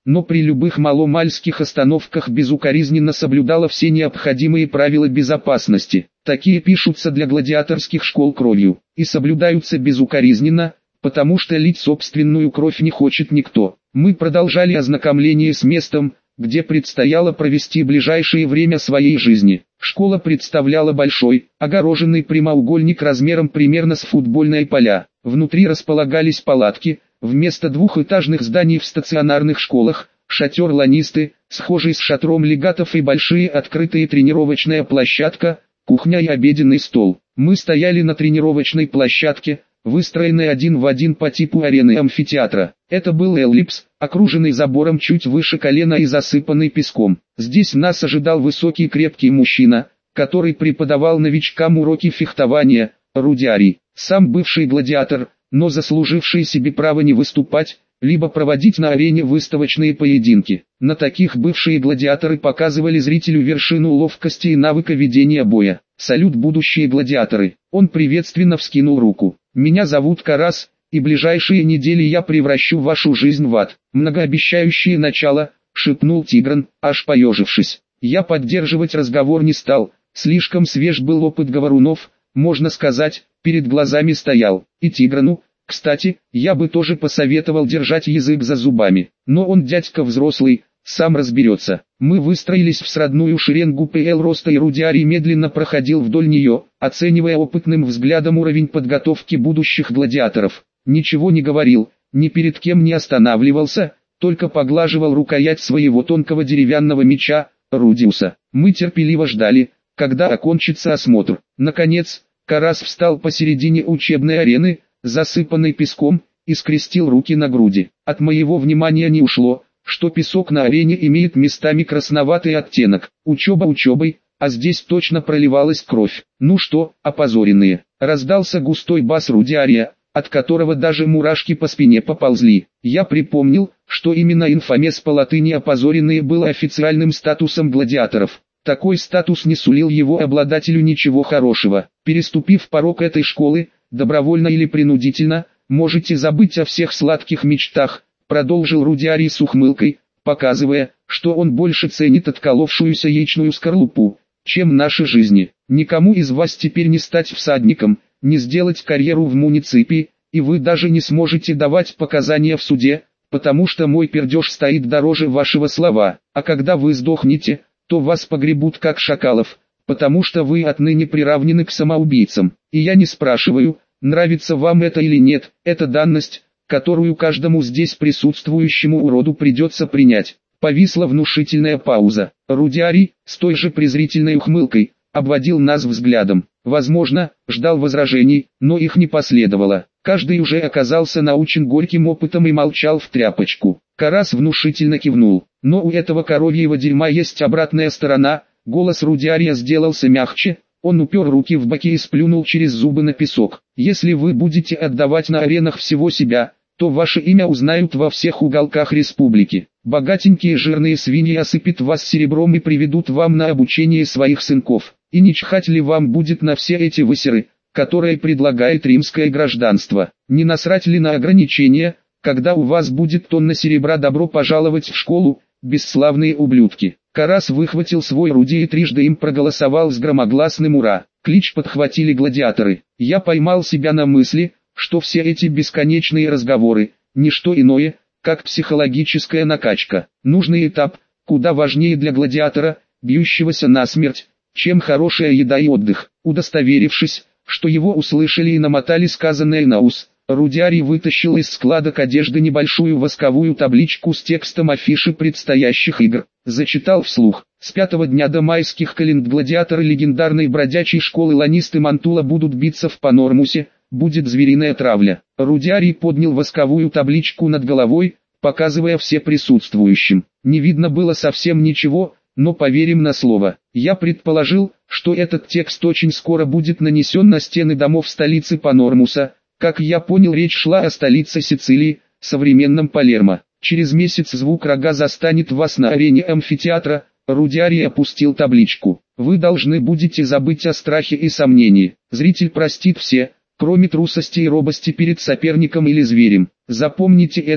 но при любых маломальских остановках безукоризненно соблюдала все необходимые правила безопасности. Такие пишутся для гладиаторских школ кровью, и соблюдаются безукоризненно, потому что лить собственную кровь не хочет никто. Мы продолжали ознакомление с местом, где предстояло провести ближайшее время своей жизни. Школа представляла большой, огороженный прямоугольник размером примерно с футбольное поля. Внутри располагались палатки, вместо двухэтажных зданий в стационарных школах, шатер ланисты, схожий с шатром легатов и большие открытые тренировочная площадка, кухня и обеденный стол. Мы стояли на тренировочной площадке, выстроенной один в один по типу арены амфитеатра. Это был эллипс, окруженный забором чуть выше колена и засыпанный песком. Здесь нас ожидал высокий крепкий мужчина, который преподавал новичкам уроки фехтования, Рудиарий. Сам бывший гладиатор, но заслуживший себе право не выступать, либо проводить на арене выставочные поединки. На таких бывшие гладиаторы показывали зрителю вершину ловкости и навыка ведения боя. Салют, будущие гладиаторы. Он приветственно вскинул руку. Меня зовут Карас, и ближайшие недели я превращу вашу жизнь в ад. Многообещающее начало, шепнул Тигран, аж поежившись. Я поддерживать разговор не стал, слишком свеж был опыт говорунов, можно сказать, перед глазами стоял. И Тиграну, кстати, я бы тоже посоветовал держать язык за зубами. Но он дядька взрослый, сам разберется. Мы выстроились в сродную шеренгу ПЛ роста, и Рудиарий медленно проходил вдоль нее, оценивая опытным взглядом уровень подготовки будущих гладиаторов. Ничего не говорил, ни перед кем не останавливался, только поглаживал рукоять своего тонкого деревянного меча, Рудиуса. Мы терпеливо ждали, когда окончится осмотр. Наконец, Карас встал посередине учебной арены, засыпанной песком, и скрестил руки на груди. От моего внимания не ушло, что песок на арене имеет местами красноватый оттенок. Учеба учебой, а здесь точно проливалась кровь. Ну что, опозоренные? Раздался густой бас Рудиария, от которого даже мурашки по спине поползли. Я припомнил, что именно инфомес по латыни «опозоренные» было официальным статусом гладиаторов. Такой статус не сулил его обладателю ничего хорошего. Переступив порог этой школы, добровольно или принудительно, можете забыть о всех сладких мечтах, продолжил Рудиарий с ухмылкой, показывая, что он больше ценит отколовшуюся яичную скорлупу, чем наши жизни. Никому из вас теперь не стать всадником, не сделать карьеру в муниципе, и вы даже не сможете давать показания в суде, потому что мой пердеж стоит дороже вашего слова. А когда вы сдохнете, то вас погребут как шакалов, потому что вы отныне приравнены к самоубийцам. И я не спрашиваю, нравится вам это или нет, это данность, которую каждому здесь присутствующему уроду придется принять. Повисла внушительная пауза. Рудиарий, с той же презрительной ухмылкой, обводил нас взглядом. Возможно, ждал возражений, но их не последовало. Каждый уже оказался научен горьким опытом и молчал в тряпочку. Карас внушительно кивнул. Но у этого коровьего дерьма есть обратная сторона. Голос Рудиария сделался мягче. Он упер руки в боки и сплюнул через зубы на песок. Если вы будете отдавать на аренах всего себя, то ваше имя узнают во всех уголках республики. Богатенькие жирные свиньи осыпят вас серебром и приведут вам на обучение своих сынков. И не чихать ли вам будет на все эти высеры, которые предлагает римское гражданство? Не насрать ли на ограничения, когда у вас будет тонна серебра? Добро пожаловать в школу, бесславные ублюдки. Карас выхватил свой орудие и трижды им проголосовал с громогласным «Ура!». Клич подхватили гладиаторы. Я поймал себя на мысли, что все эти бесконечные разговоры – ничто иное, как психологическая накачка. Нужный этап, куда важнее для гладиатора, бьющегося насмерть, чем хорошая еда и отдых. Удостоверившись, что его услышали и намотали сказанное на ус, Рудиарий вытащил из складок одежды небольшую восковую табличку с текстом афиши предстоящих игр. Зачитал вслух. С 5-го дня до майских календ гладиаторы легендарной бродячей школы ланисты Мантула будут биться в Панормусе, будет звериная травля. Рудиарий поднял восковую табличку над головой, показывая все присутствующим. Не видно было совсем ничего, но поверим на слово. Я предположил, что этот текст очень скоро будет нанесен на стены домов столицы Панормуса. Как я понял, речь шла о столице Сицилии, современном Палермо. Через месяц звук рога застанет вас на арене амфитеатра. Рудиарий опустил табличку. Вы должны будете забыть о страхе и сомнении. Зритель простит все, кроме трусости и робости перед соперником или зверем. Запомните это,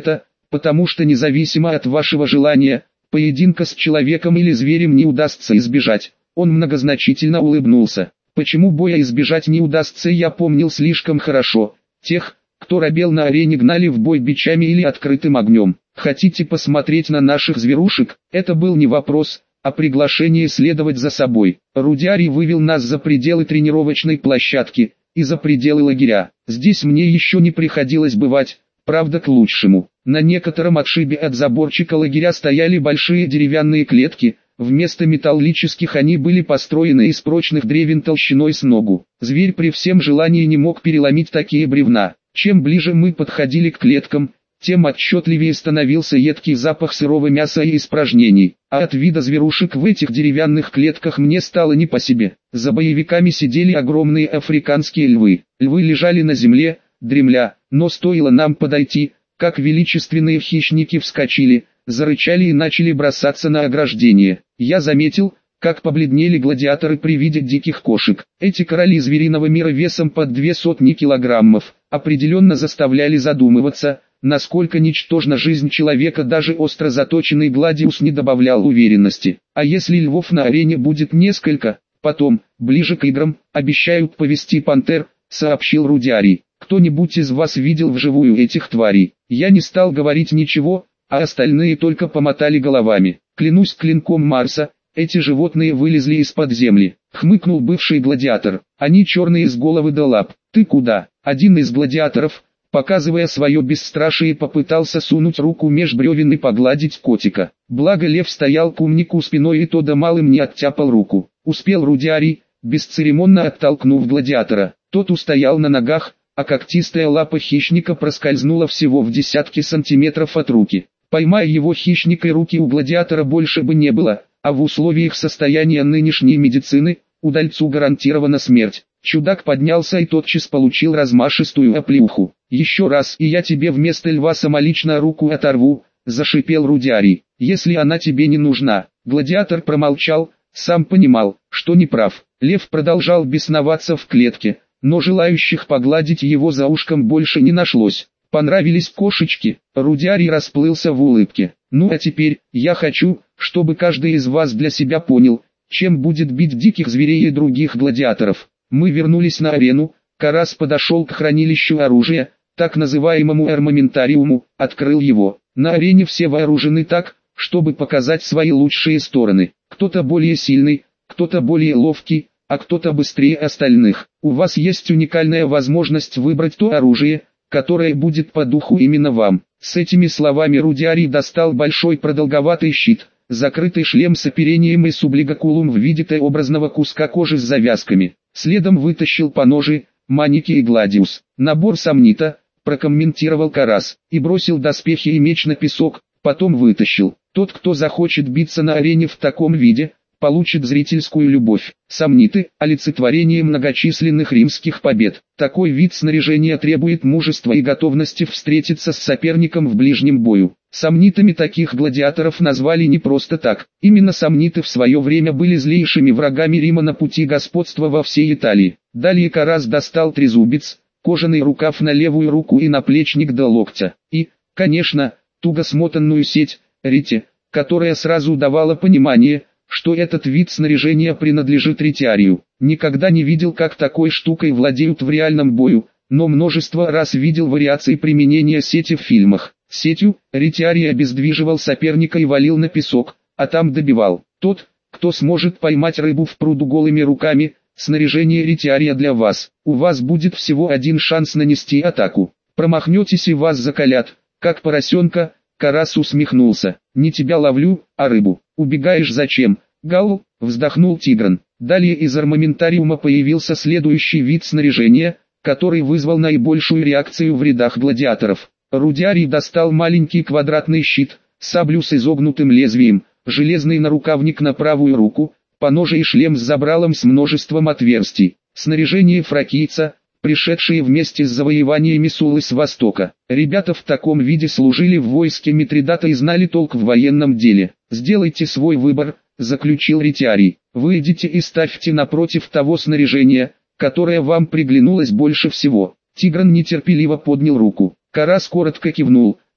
потому что независимо от вашего желания, поединка с человеком или зверем не удастся избежать. Он многозначительно улыбнулся. Почему боя избежать не удастся, я помнил слишком хорошо. Тех, кто робел на арене, гнали в бой бичами или открытым огнем. Хотите посмотреть на наших зверушек? Это был не вопрос, а приглашение следовать за собой. Рудиарий вывел нас за пределы тренировочной площадки и за пределы лагеря. Здесь мне еще не приходилось бывать, правда к лучшему. На некотором отшибе от заборчика лагеря стояли большие деревянные клетки. Вместо металлических они были построены из прочных древен толщиной с ногу. Зверь при всем желании не мог переломить такие бревна. Чем ближе мы подходили к клеткам, тем отчетливее становился едкий запах сырого мяса и испражнений. А от вида зверушек в этих деревянных клетках мне стало не по себе. За боевиками сидели огромные африканские львы. Львы лежали на земле, дремля, но стоило нам подойти, как величественные хищники вскочили, зарычали и начали бросаться на ограждение. Я заметил, как побледнели гладиаторы при виде диких кошек. Эти короли звериного мира весом под 200 килограммов, определенно заставляли задумываться, насколько ничтожна жизнь человека. Даже остро заточенный гладиус не добавлял уверенности. А если львов на арене будет несколько, потом, ближе к играм, обещают повести пантер, сообщил Рудиарий. Кто-нибудь из вас видел вживую этих тварей? Я не стал говорить ничего, а остальные только помотали головами. Клянусь клинком Марса, эти животные вылезли из-под земли. Хмыкнул бывший гладиатор. Они черные с головы до лап. Ты куда? Один из гладиаторов, показывая свое бесстрашие, попытался сунуть руку меж бревен и погладить котика. Благо лев стоял к умнику спиной и то да малым не оттяпал руку. Успел Рудиарий, бесцеремонно оттолкнув гладиатора. Тот устоял на ногах, а когтистая лапа хищника проскользнула всего в десятки сантиметров от руки. Поймая его хищник, и руки у гладиатора больше бы не было, а в условиях состояния нынешней медицины, удальцу гарантирована смерть. Чудак поднялся и тотчас получил размашистую оплеуху. «Еще раз, и я тебе вместо льва самолично руку оторву», — зашипел Рудиарий. «Если она тебе не нужна». Гладиатор промолчал, сам понимал, что не прав. Лев продолжал бесноваться в клетке, но желающих погладить его за ушком больше не нашлось. Понравились кошечки? Рудиарий расплылся в улыбке. Ну а теперь, я хочу, чтобы каждый из вас для себя понял, чем будет бить диких зверей и других гладиаторов. Мы вернулись на арену, Карас подошел к хранилищу оружия, так называемому армаментариуму, открыл его. На арене все вооружены так, чтобы показать свои лучшие стороны. Кто-то более сильный, кто-то более ловкий, а кто-то быстрее остальных. У вас есть уникальная возможность выбрать то оружие, которое будет по духу именно вам. С этими словами Рудиарий достал большой продолговатый щит, закрытый шлем с оперением и сублигакулум в виде Т-образного куска кожи с завязками. Следом вытащил поножи, маники и гладиус. Набор сомнита, прокомментировал Карас, и бросил доспехи и меч на песок, потом вытащил. Тот, кто захочет биться на арене в таком виде, получит зрительскую любовь. Сомниты – олицетворение многочисленных римских побед. Такой вид снаряжения требует мужества и готовности встретиться с соперником в ближнем бою. Сомнитами таких гладиаторов назвали не просто так. Именно сомниты в свое время были злейшими врагами Рима на пути господства во всей Италии. Далее Карас достал трезубец, кожаный рукав на левую руку и наплечник до локтя. И, конечно, туго смотанную сеть, рите, которая сразу давала понимание, что этот вид снаряжения принадлежит ретиарию. Никогда не видел, как такой штукой владеют в реальном бою, но множество раз видел вариации применения сети в фильмах. Сетью ретиарий обездвиживал соперника и валил на песок, а там добивал. Тот, кто сможет поймать рыбу в пруду голыми руками, снаряжение ретиария для вас. У вас будет всего один шанс нанести атаку. Промахнетесь и вас закалят, как поросенка. Карас усмехнулся. «Не тебя ловлю, а рыбу. Убегаешь зачем, Гал?» — вздохнул Тигран. Далее из армаментариума появился следующий вид снаряжения, который вызвал наибольшую реакцию в рядах гладиаторов. Рудиарий достал маленький квадратный щит, саблю с изогнутым лезвием, железный нарукавник на правую руку, поножи и шлем с забралом с множеством отверстий. Снаряжение фракийца, пришедшие вместе с завоеваниями Сулы с востока. Ребята в таком виде служили в войске Митридата и знали толк в военном деле. «Сделайте свой выбор», — заключил ретиарий. «Вы идите и ставьте напротив того снаряжения, которое вам приглянулось больше всего». Тигран нетерпеливо поднял руку. Карас коротко кивнул,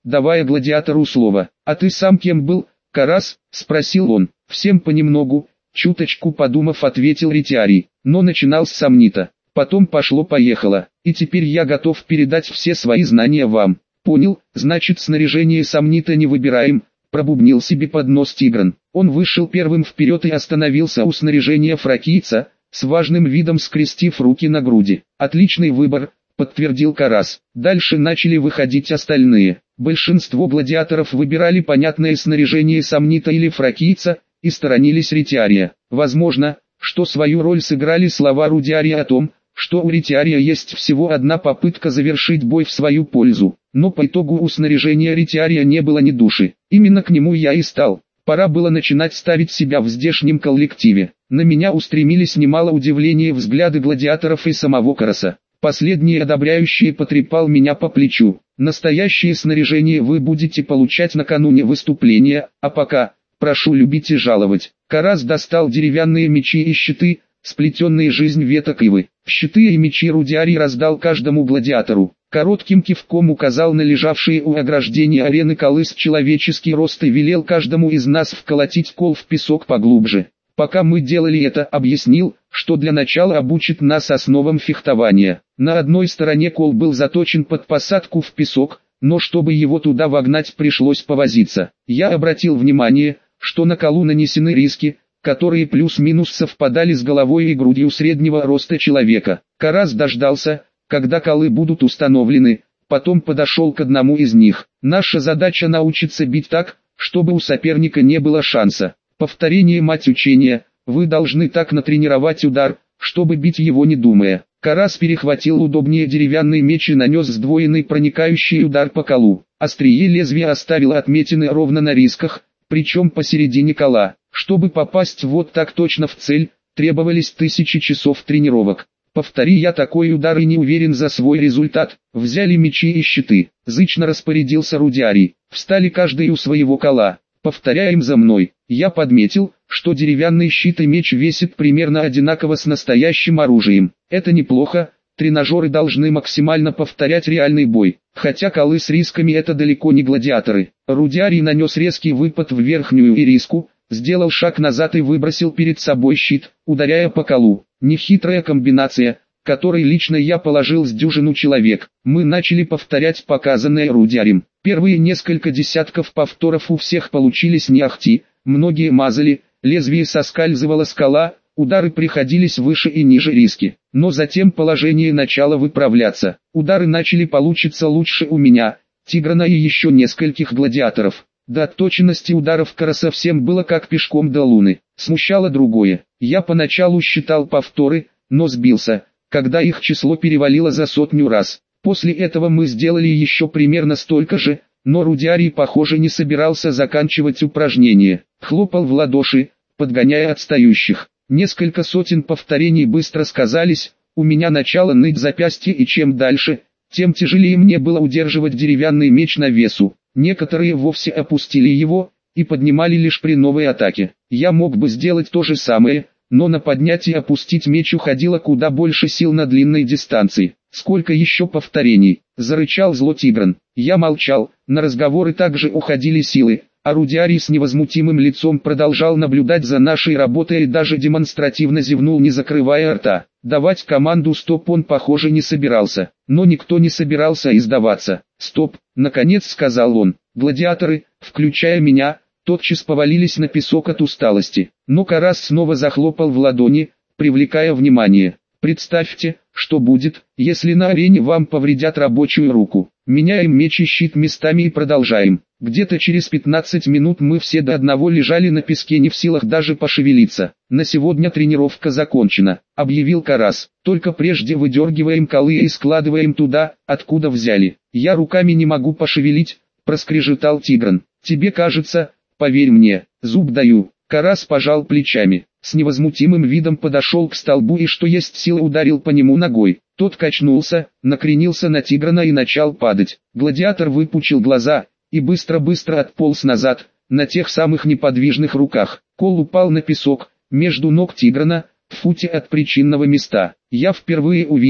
давая гладиатору слово. «А ты сам кем был, Карас?» – спросил он. «Всем понемногу», – чуточку подумав, ответил ретиарий. «Но начинал с сомнита. Потом пошло-поехало, и теперь я готов передать все свои знания вам». «Понял, значит снаряжение сомнита не выбираем», – пробубнил себе под нос Тигран. Он вышел первым вперед и остановился у снаряжения фракийца, с важным видом скрестив руки на груди. «Отличный выбор», – подтвердил Карас. Дальше начали выходить остальные. Большинство гладиаторов выбирали понятное снаряжение сомнита или фракийца, и сторонились ретиария. Возможно, что свою роль сыграли слова Рудиария о том, что у ретиария есть всего одна попытка завершить бой в свою пользу. Но по итогу у снаряжения ретиария не было ни души. Именно к нему я и стал. Пора было начинать ставить себя в здешнем коллективе. На меня устремились немало удивления взгляды гладиаторов и самого Караса. Последний одобряющий потрепал меня по плечу. «Настоящее снаряжение вы будете получать накануне выступления, а пока, прошу любить и жаловать». Карас достал деревянные мечи и щиты, сплетенные жизнь веток ивы. Щиты и мечи Рудиарий раздал каждому гладиатору. Коротким кивком указал на лежавшие у ограждения арены колы с человеческий рост и велел каждому из нас вколотить кол в песок поглубже. Пока мы делали это, объяснил, что для начала обучит нас основам фехтования. На одной стороне кол был заточен под посадку в песок, но чтобы его туда вогнать, пришлось повозиться. Я обратил внимание, что на колу нанесены риски, которые плюс-минус совпадали с головой и грудью среднего роста человека. Карас дождался, когда колы будут установлены, потом подошел к одному из них. Наша задача научиться бить так, чтобы у соперника не было шанса. Повторение мать учения, вы должны так натренировать удар, чтобы бить его не думая. Карас перехватил удобнее деревянный меч и нанес сдвоенный проникающий удар по колу. Острие лезвия оставило отметины ровно на рисках, причем посередине кола. Чтобы попасть вот так точно в цель, требовались тысячи часов тренировок. Повтори я такой удар и не уверен за свой результат. Взяли мечи и щиты. Зычно распорядился Рудиарий. Встали каждый у своего кола. Повторяем за мной. Я подметил, что деревянный щит и меч весят примерно одинаково с настоящим оружием. Это неплохо, тренажеры должны максимально повторять реальный бой. Хотя колы с рисками это далеко не гладиаторы. Рудиарий нанес резкий выпад в верхнюю ириску, сделал шаг назад и выбросил перед собой щит, ударяя по колу. Нехитрая комбинация, которой лично я положил с дюжину человек. Мы начали повторять показанное Рудиарием. Первые несколько десятков повторов у всех получились не ахти, многие мазали, лезвие соскальзывало с кола, удары приходились выше и ниже риски. Но затем положение начало выправляться. Удары начали получиться лучше у меня, Тиграна и еще нескольких гладиаторов. До точности ударов Караса всем было как пешком до луны. Смущало другое. Я поначалу считал повторы, но сбился, когда их число перевалило за 100 раз. После этого мы сделали еще примерно столько же, но Рудиарий, похоже, не собирался заканчивать упражнение. Хлопал в ладоши, подгоняя отстающих. Несколько сотен повторений быстро сказались, у меня начало ныть запястье, и чем дальше, тем тяжелее мне было удерживать деревянный меч на весу. Некоторые вовсе опустили его и поднимали лишь при новой атаке. Я мог бы сделать то же самое, но на поднятие и опустить меч уходило куда больше сил на длинной дистанции. «Сколько еще повторений?» – зарычал зло Тигран. Я молчал, на разговоры также уходили силы, а Рудиарий с невозмутимым лицом продолжал наблюдать за нашей работой и даже демонстративно зевнул, не закрывая рта. Давать команду «стоп» он, похоже, не собирался, но никто не собирался и сдаваться. «Стоп», — наконец сказал он. Гладиаторы, включая меня, тотчас повалились на песок от усталости. Но Карас снова захлопал в ладони, привлекая внимание. «Представьте, что будет, если на арене вам повредят рабочую руку. Меняем меч и щит местами и продолжаем». Где-то через 15 минут мы все до одного лежали на песке, не в силах даже пошевелиться. «На сегодня тренировка закончена», — объявил Карас. «Только прежде выдергиваем колы и складываем туда, откуда взяли». «Я руками не могу пошевелить», — проскрежетал Тигран. «Тебе кажется, поверь мне, зуб даю». Карас пожал плечами, с невозмутимым видом подошел к столбу и что есть силы ударил по нему ногой. Тот качнулся, накренился на Тиграна и начал падать. Гладиатор выпучил глаза и быстро-быстро отполз назад, на тех самых неподвижных руках. Кол упал на песок, между ног Тиграна, в футе от причинного места. Я впервые увидел,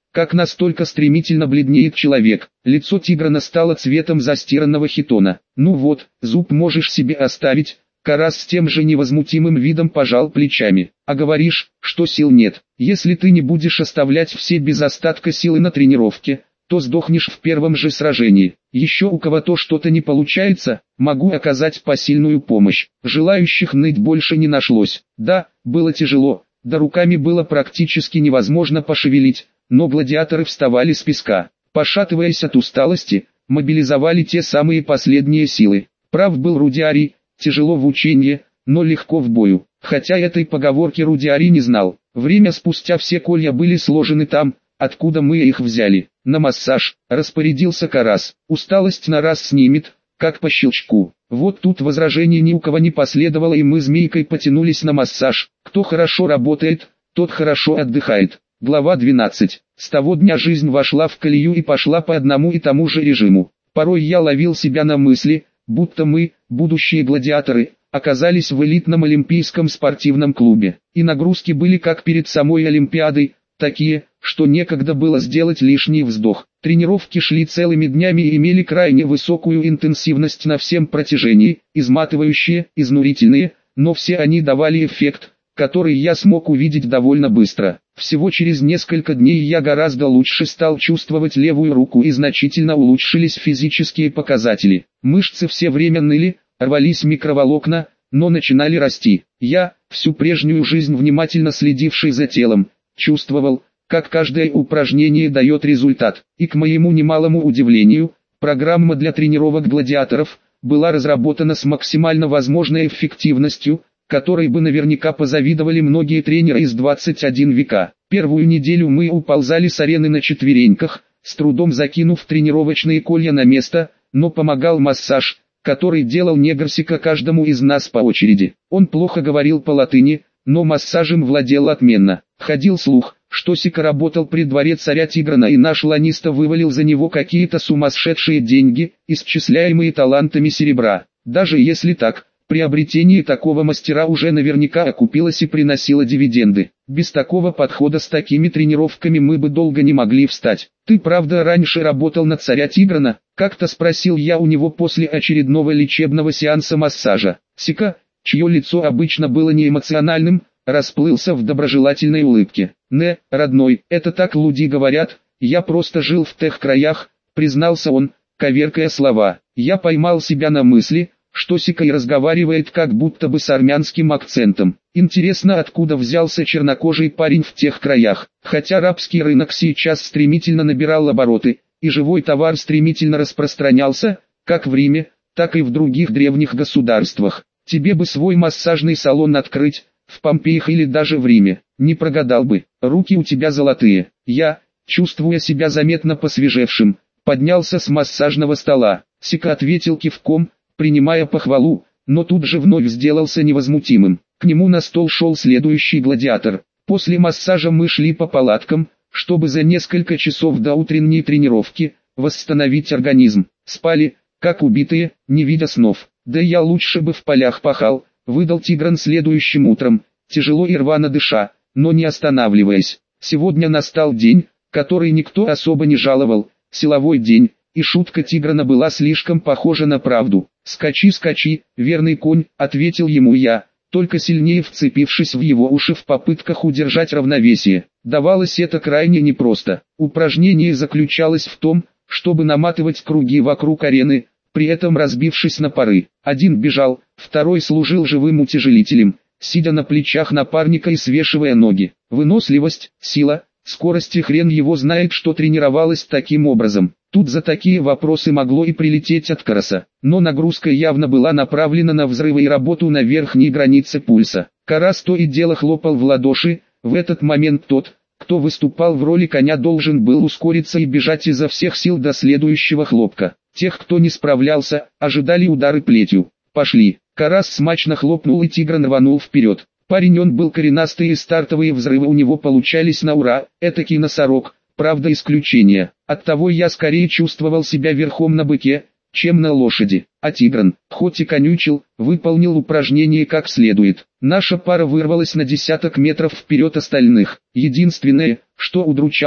как настолько стремительно бледнеет человек. Лицо Тиграна стало цветом застиранного хитона. «Ну вот, зуб можешь себе оставить». Карас с тем же невозмутимым видом пожал плечами. «А говоришь, что сил нет. Если ты не будешь оставлять все без остатка силы на тренировке, то сдохнешь в первом же сражении. Еще у кого-то что-то не получается, могу оказать посильную помощь». Желающих ныть больше не нашлось. Да, было тяжело, да руками было практически невозможно пошевелить, но гладиаторы вставали с песка, пошатываясь от усталости, мобилизовали те самые последние силы. Прав был Рудиарий, тяжело в учении, но легко в бою. Хотя этой поговорки Рудиарий не знал. Время спустя все колья были сложены там, откуда мы их взяли. «На массаж», — распорядился Карас. «Усталость на раз снимет, как по щелчку». Вот тут возражений ни у кого не последовало, и мы змейкой потянулись на массаж. Кто хорошо работает, тот хорошо отдыхает. Глава 12. С того дня жизнь вошла в колею и пошла по одному и тому же режиму. Порой я ловил себя на мысли, будто мы, будущие гладиаторы, оказались в элитном олимпийском спортивном клубе. И нагрузки были как перед самой Олимпиадой, такие, что некогда было сделать лишний вздох. Тренировки шли целыми днями и имели крайне высокую интенсивность на всем протяжении, изматывающие, изнурительные, но все они давали эффект, который я смог увидеть довольно быстро. Всего через несколько дней я гораздо лучше стал чувствовать левую руку и значительно улучшились физические показатели. Мышцы все время ныли, рвались микроволокна, но начинали расти. Я, всю прежнюю жизнь внимательно следивший за телом, чувствовал, как каждое упражнение дает результат. И к моему немалому удивлению, программа для тренировок гладиаторов была разработана с максимально возможной эффективностью, которой бы наверняка позавидовали многие тренеры из 21 века. Первую неделю мы уползали с арены на четвереньках, с трудом закинув тренировочные колья на место, но помогал массаж, который делал Негрсика каждому из нас по очереди. Он плохо говорил по латыни, но массажем владел отменно. Ходил слух, что Сика работал при дворе царя Тиграна, и наш ланиста вывалил за него какие-то сумасшедшие деньги, исчисляемые талантами серебра. Даже если так, приобретение такого мастера уже наверняка окупилось и приносило дивиденды. Без такого подхода с такими тренировками мы бы долго не могли встать. «Ты правда раньше работал на царя Тиграна?» — как-то спросил я у него после очередного лечебного сеанса массажа. Сика, чье лицо обычно было неэмоциональным, расплылся в доброжелательной улыбке. «Не, родной, это так люди говорят, я просто жил в тех краях», — признался он, коверкая слова. Я поймал себя на мысли, что Сика и разговаривает как будто бы с армянским акцентом. Интересно, откуда взялся чернокожий парень в тех краях. Хотя рабский рынок сейчас стремительно набирал обороты, и живой товар стремительно распространялся, как в Риме, так и в других древних государствах. Тебе бы свой массажный салон открыть, в Помпеях или даже в Риме. Не прогадал бы, руки у тебя золотые. Я, чувствуя себя заметно посвежевшим, поднялся с массажного стола. Сика ответил кивком, принимая похвалу, но тут же вновь сделался невозмутимым. К нему на стол шел следующий гладиатор. После массажа мы шли по палаткам, чтобы за несколько часов до утренней тренировки восстановить организм. Спали, как убитые, не видя снов. Да я лучше бы в полях пахал, выдал Тигран следующим утром, тяжело и рвано дыша, но не останавливаясь. Сегодня настал день, который никто особо не жаловал, силовой день, и шутка Тиграна была слишком похожа на правду. «Скачи, скачи, верный конь», — ответил ему я, только сильнее вцепившись в его уши в попытках удержать равновесие. Давалось это крайне непросто. Упражнение заключалось в том, чтобы наматывать круги вокруг арены, при этом разбившись на пары. Один бежал, второй служил живым утяжелителем, сидя на плечах напарника и свешивая ноги. Выносливость, сила, скорость и хрен его знает, что тренировалась таким образом. Тут за такие вопросы могло и прилететь от Караса, но нагрузка явно была направлена на взрывы и работу на верхней границе пульса. Карас то и дело хлопал в ладоши, в этот момент тот, кто выступал в роли коня, должен был ускориться и бежать изо всех сил до следующего хлопка. Тех, кто не справлялся, ожидали удары плетью. «Пошли!» Карас смачно хлопнул, и Тигран рванул вперед. Парень он был коренастый, и стартовые взрывы у него получались на ура, этакий носорог. Правда, исключение. Оттого я скорее чувствовал себя верхом на быке, чем на лошади. А Тигран, хоть и конючил, выполнил упражнение как следует. Наша пара вырвалась на десяток метров вперед остальных. Единственное, что удручало,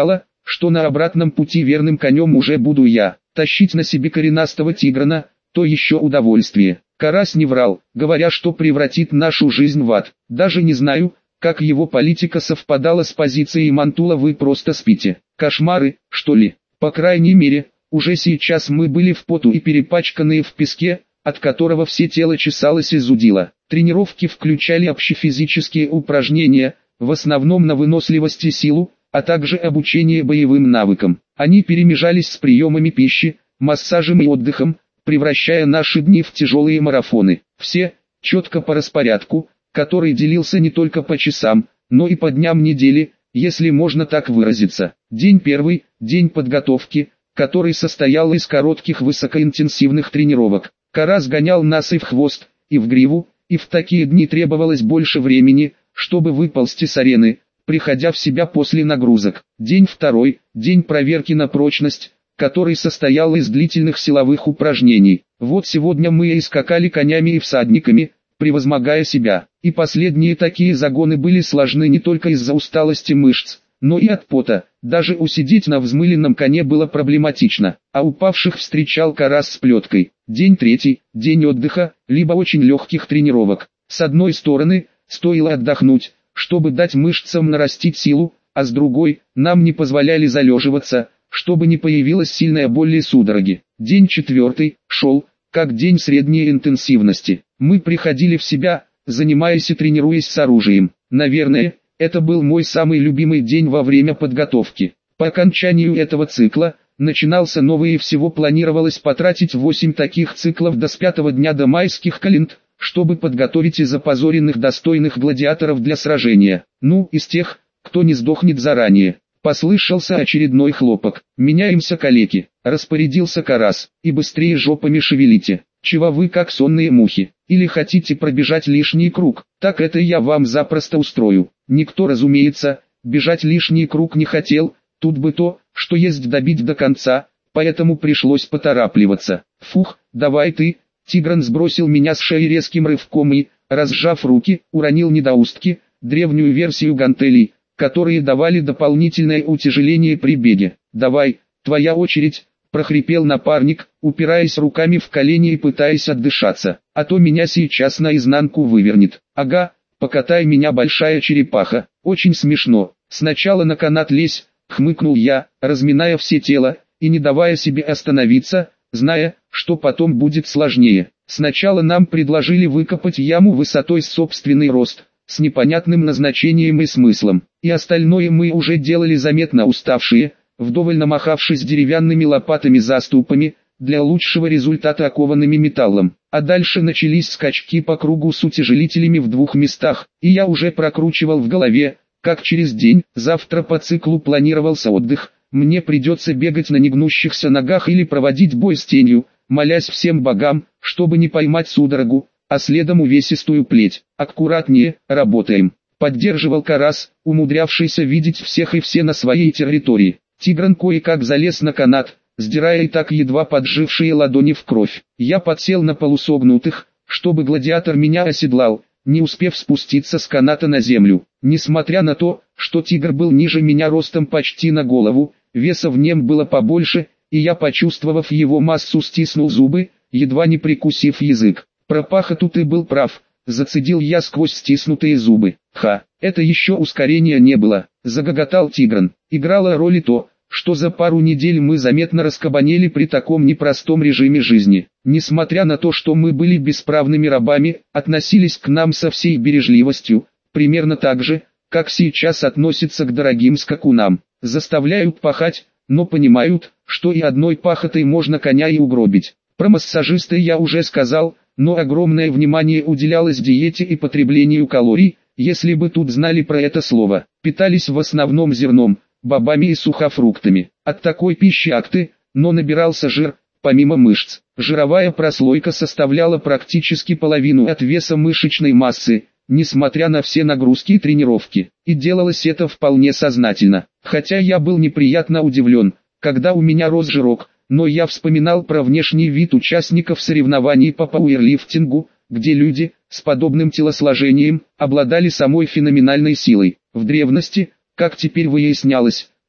что на обратном пути верным конем уже буду я. Тащить на себе коренастого тиграна – то еще удовольствие. Карась не врал, говоря, что превратит нашу жизнь в ад. Даже не знаю, как его политика совпадала с позицией Мантула «вы просто спите». Кошмары, что ли? По крайней мере, уже сейчас мы были в поту и перепачканные в песке, от которого все тело чесалось и зудело. Тренировки включали общефизические упражнения, в основном на выносливость и силу, а также обучение боевым навыкам. Они перемежались с приемами пищи, массажем и отдыхом, превращая наши дни в тяжелые марафоны. Все, четко по распорядку, который делился не только по часам, но и по дням недели, если можно так выразиться. День первый, день подготовки, который состоял из коротких высокоинтенсивных тренировок. Карась гонял нас и в хвост, и в гриву, и в такие дни требовалось больше времени, чтобы выползти с арены, приходя в себя после нагрузок. День второй, день проверки на прочность, который состоял из длительных силовых упражнений. Вот сегодня мы и скакали конями и всадниками, превозмогая себя. И последние такие загоны были сложны не только из-за усталости мышц, но и от пота. Даже усидеть на взмыленном коне было проблематично, а упавших встречал Карась с плеткой. День третий, день отдыха, либо очень легких тренировок. С одной стороны, стоило отдохнуть, чтобы дать мышцам нарастить силу, а с другой, нам не позволяли залеживаться, чтобы не появилась сильная боль и судороги. День четвертый шел, как день средней интенсивности. Мы приходили в себя, занимаясь и тренируясь с оружием. Наверное, это был мой самый любимый день во время подготовки. По окончанию этого цикла, начинался новый и всего планировалось потратить 8 таких циклов до с 5-го дня до майских календ, чтобы подготовить из опозоренных достойных гладиаторов для сражения. Ну, из тех, кто не сдохнет заранее. Послышался очередной хлопок. «Меняемся, калеки», — распорядился Карась, — «и быстрее жопами шевелите. Чего вы как сонные мухи? Или хотите пробежать лишний круг? Так это я вам запросто устрою». Никто, разумеется, бежать лишний круг не хотел, тут бы то, что есть добить до конца, поэтому пришлось поторапливаться. «Фух, давай ты». Тигран сбросил меня с шеи резким рывком и, разжав руки, уронил недоустки, древнюю версию гантелей, которые давали дополнительное утяжеление при беге. «Давай, твоя очередь», — прохрипел напарник, упираясь руками в колени и пытаясь отдышаться, «а то меня сейчас наизнанку вывернет». «Ага, покатай меня, большая черепаха». «Очень смешно. Сначала на канат лезь», — хмыкнул я, разминая все тело, и не давая себе остановиться, зная, что потом будет сложнее. Сначала нам предложили выкопать яму высотой с собственный рост, с непонятным назначением и смыслом, и остальное мы уже делали заметно уставшие, вдоволь намахавшись деревянными лопатами-заступами, для лучшего результата окованными металлом. А дальше начались скачки по кругу с утяжелителями в 2 местах, и я уже прокручивал в голове, как через день, завтра по циклу планировался отдых, мне придется бегать на негнущихся ногах или проводить бой с тенью, молясь всем богам, чтобы не поймать судорогу, а следом увесистую плеть. «Аккуратнее, работаем», — поддерживал Карась, умудрявшийся видеть всех и все на своей территории. Тигран кое-как залез на канат, сдирая и так едва поджившие ладони в кровь. Я подсел на полусогнутых, чтобы гладиатор меня оседлал, не успев спуститься с каната на землю. Несмотря на то, что тигр был ниже меня ростом почти на голову, веса в нем было побольше, и я, почувствовав его массу, стиснул зубы, едва не прикусив язык. «Про пахоту ты был прав», — зацедил я сквозь стиснутые зубы. «Ха, это еще ускорения не было», — загоготал Тигран. «Играло роль и то, что за пару недель мы заметно раскабанели при таком непростом режиме жизни. Несмотря на то, что мы были бесправными рабами, относились к нам со всей бережливостью, примерно так же, как сейчас относятся к дорогим скакунам. Заставляют пахать, но понимают, что и одной пахотой можно коня и угробить. Про массажиста я уже сказал, но огромное внимание уделялось диете и потреблению калорий, если бы тут знали про это слово. Питались в основном зерном, бобами и сухофруктами. От такой пищи акты, но набирался жир, помимо мышц. Жировая прослойка составляла практически половину от веса мышечной массы, несмотря на все нагрузки и тренировки. И делалось это вполне сознательно. Хотя я был неприятно удивлен, когда у меня рос жирок, но я вспоминал про внешний вид участников соревнований по пауэрлифтингу, где люди, с подобным телосложением, обладали самой феноменальной силой. В древности, как теперь выяснялось,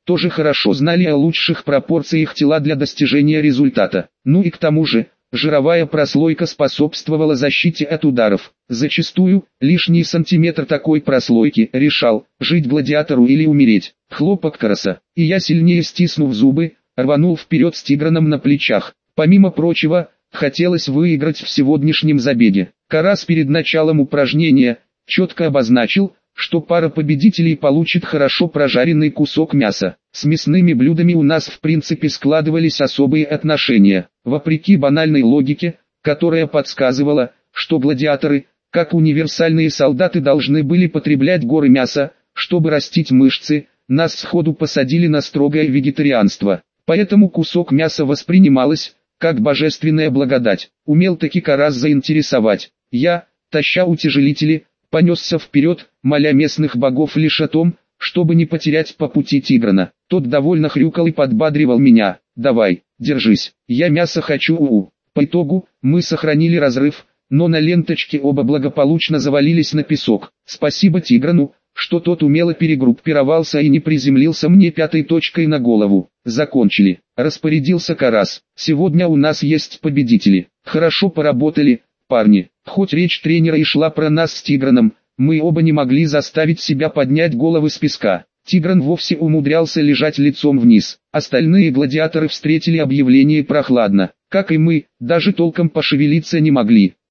тоже хорошо знали о лучших пропорциях тела для достижения результата. Ну и к тому же, жировая прослойка способствовала защите от ударов. Зачастую, лишний сантиметр такой прослойки решал, жить гладиатору или умереть. Хлопок Караса, и я, сильнее стиснув зубы, рванул вперед с Тиграном на плечах. Помимо прочего, хотелось выиграть в сегодняшнем забеге. Карас перед началом упражнения четко обозначил, что пара победителей получит хорошо прожаренный кусок мяса. С мясными блюдами у нас в принципе складывались особые отношения. Вопреки банальной логике, которая подсказывала, что гладиаторы, как универсальные солдаты, должны были потреблять горы мяса, чтобы растить мышцы, нас сходу посадили на строгое вегетарианство. Поэтому кусок мяса воспринималось как божественная благодать. Умел таки Карас заинтересовать. Я, таща утяжелители, понесся вперед, моля местных богов лишь о том, чтобы не потерять по пути Тиграна. Тот довольно хрюкал и подбадривал меня. «Давай, держись, я мясо хочу». По итогу, мы сохранили разрыв, но на ленточке оба благополучно завалились на песок. Спасибо Тиграну, что тот умело перегруппировался и не приземлился мне пятой точкой на голову. Закончили. Распорядился Карас. Сегодня у нас есть победители. Хорошо поработали, парни. Хоть речь тренера и шла про нас с Тиграном, мы оба не могли заставить себя поднять головы с песка. Тигран вовсе умудрялся лежать лицом вниз. Остальные гладиаторы встретили объявление прохладно. Как и мы, даже толком пошевелиться не могли.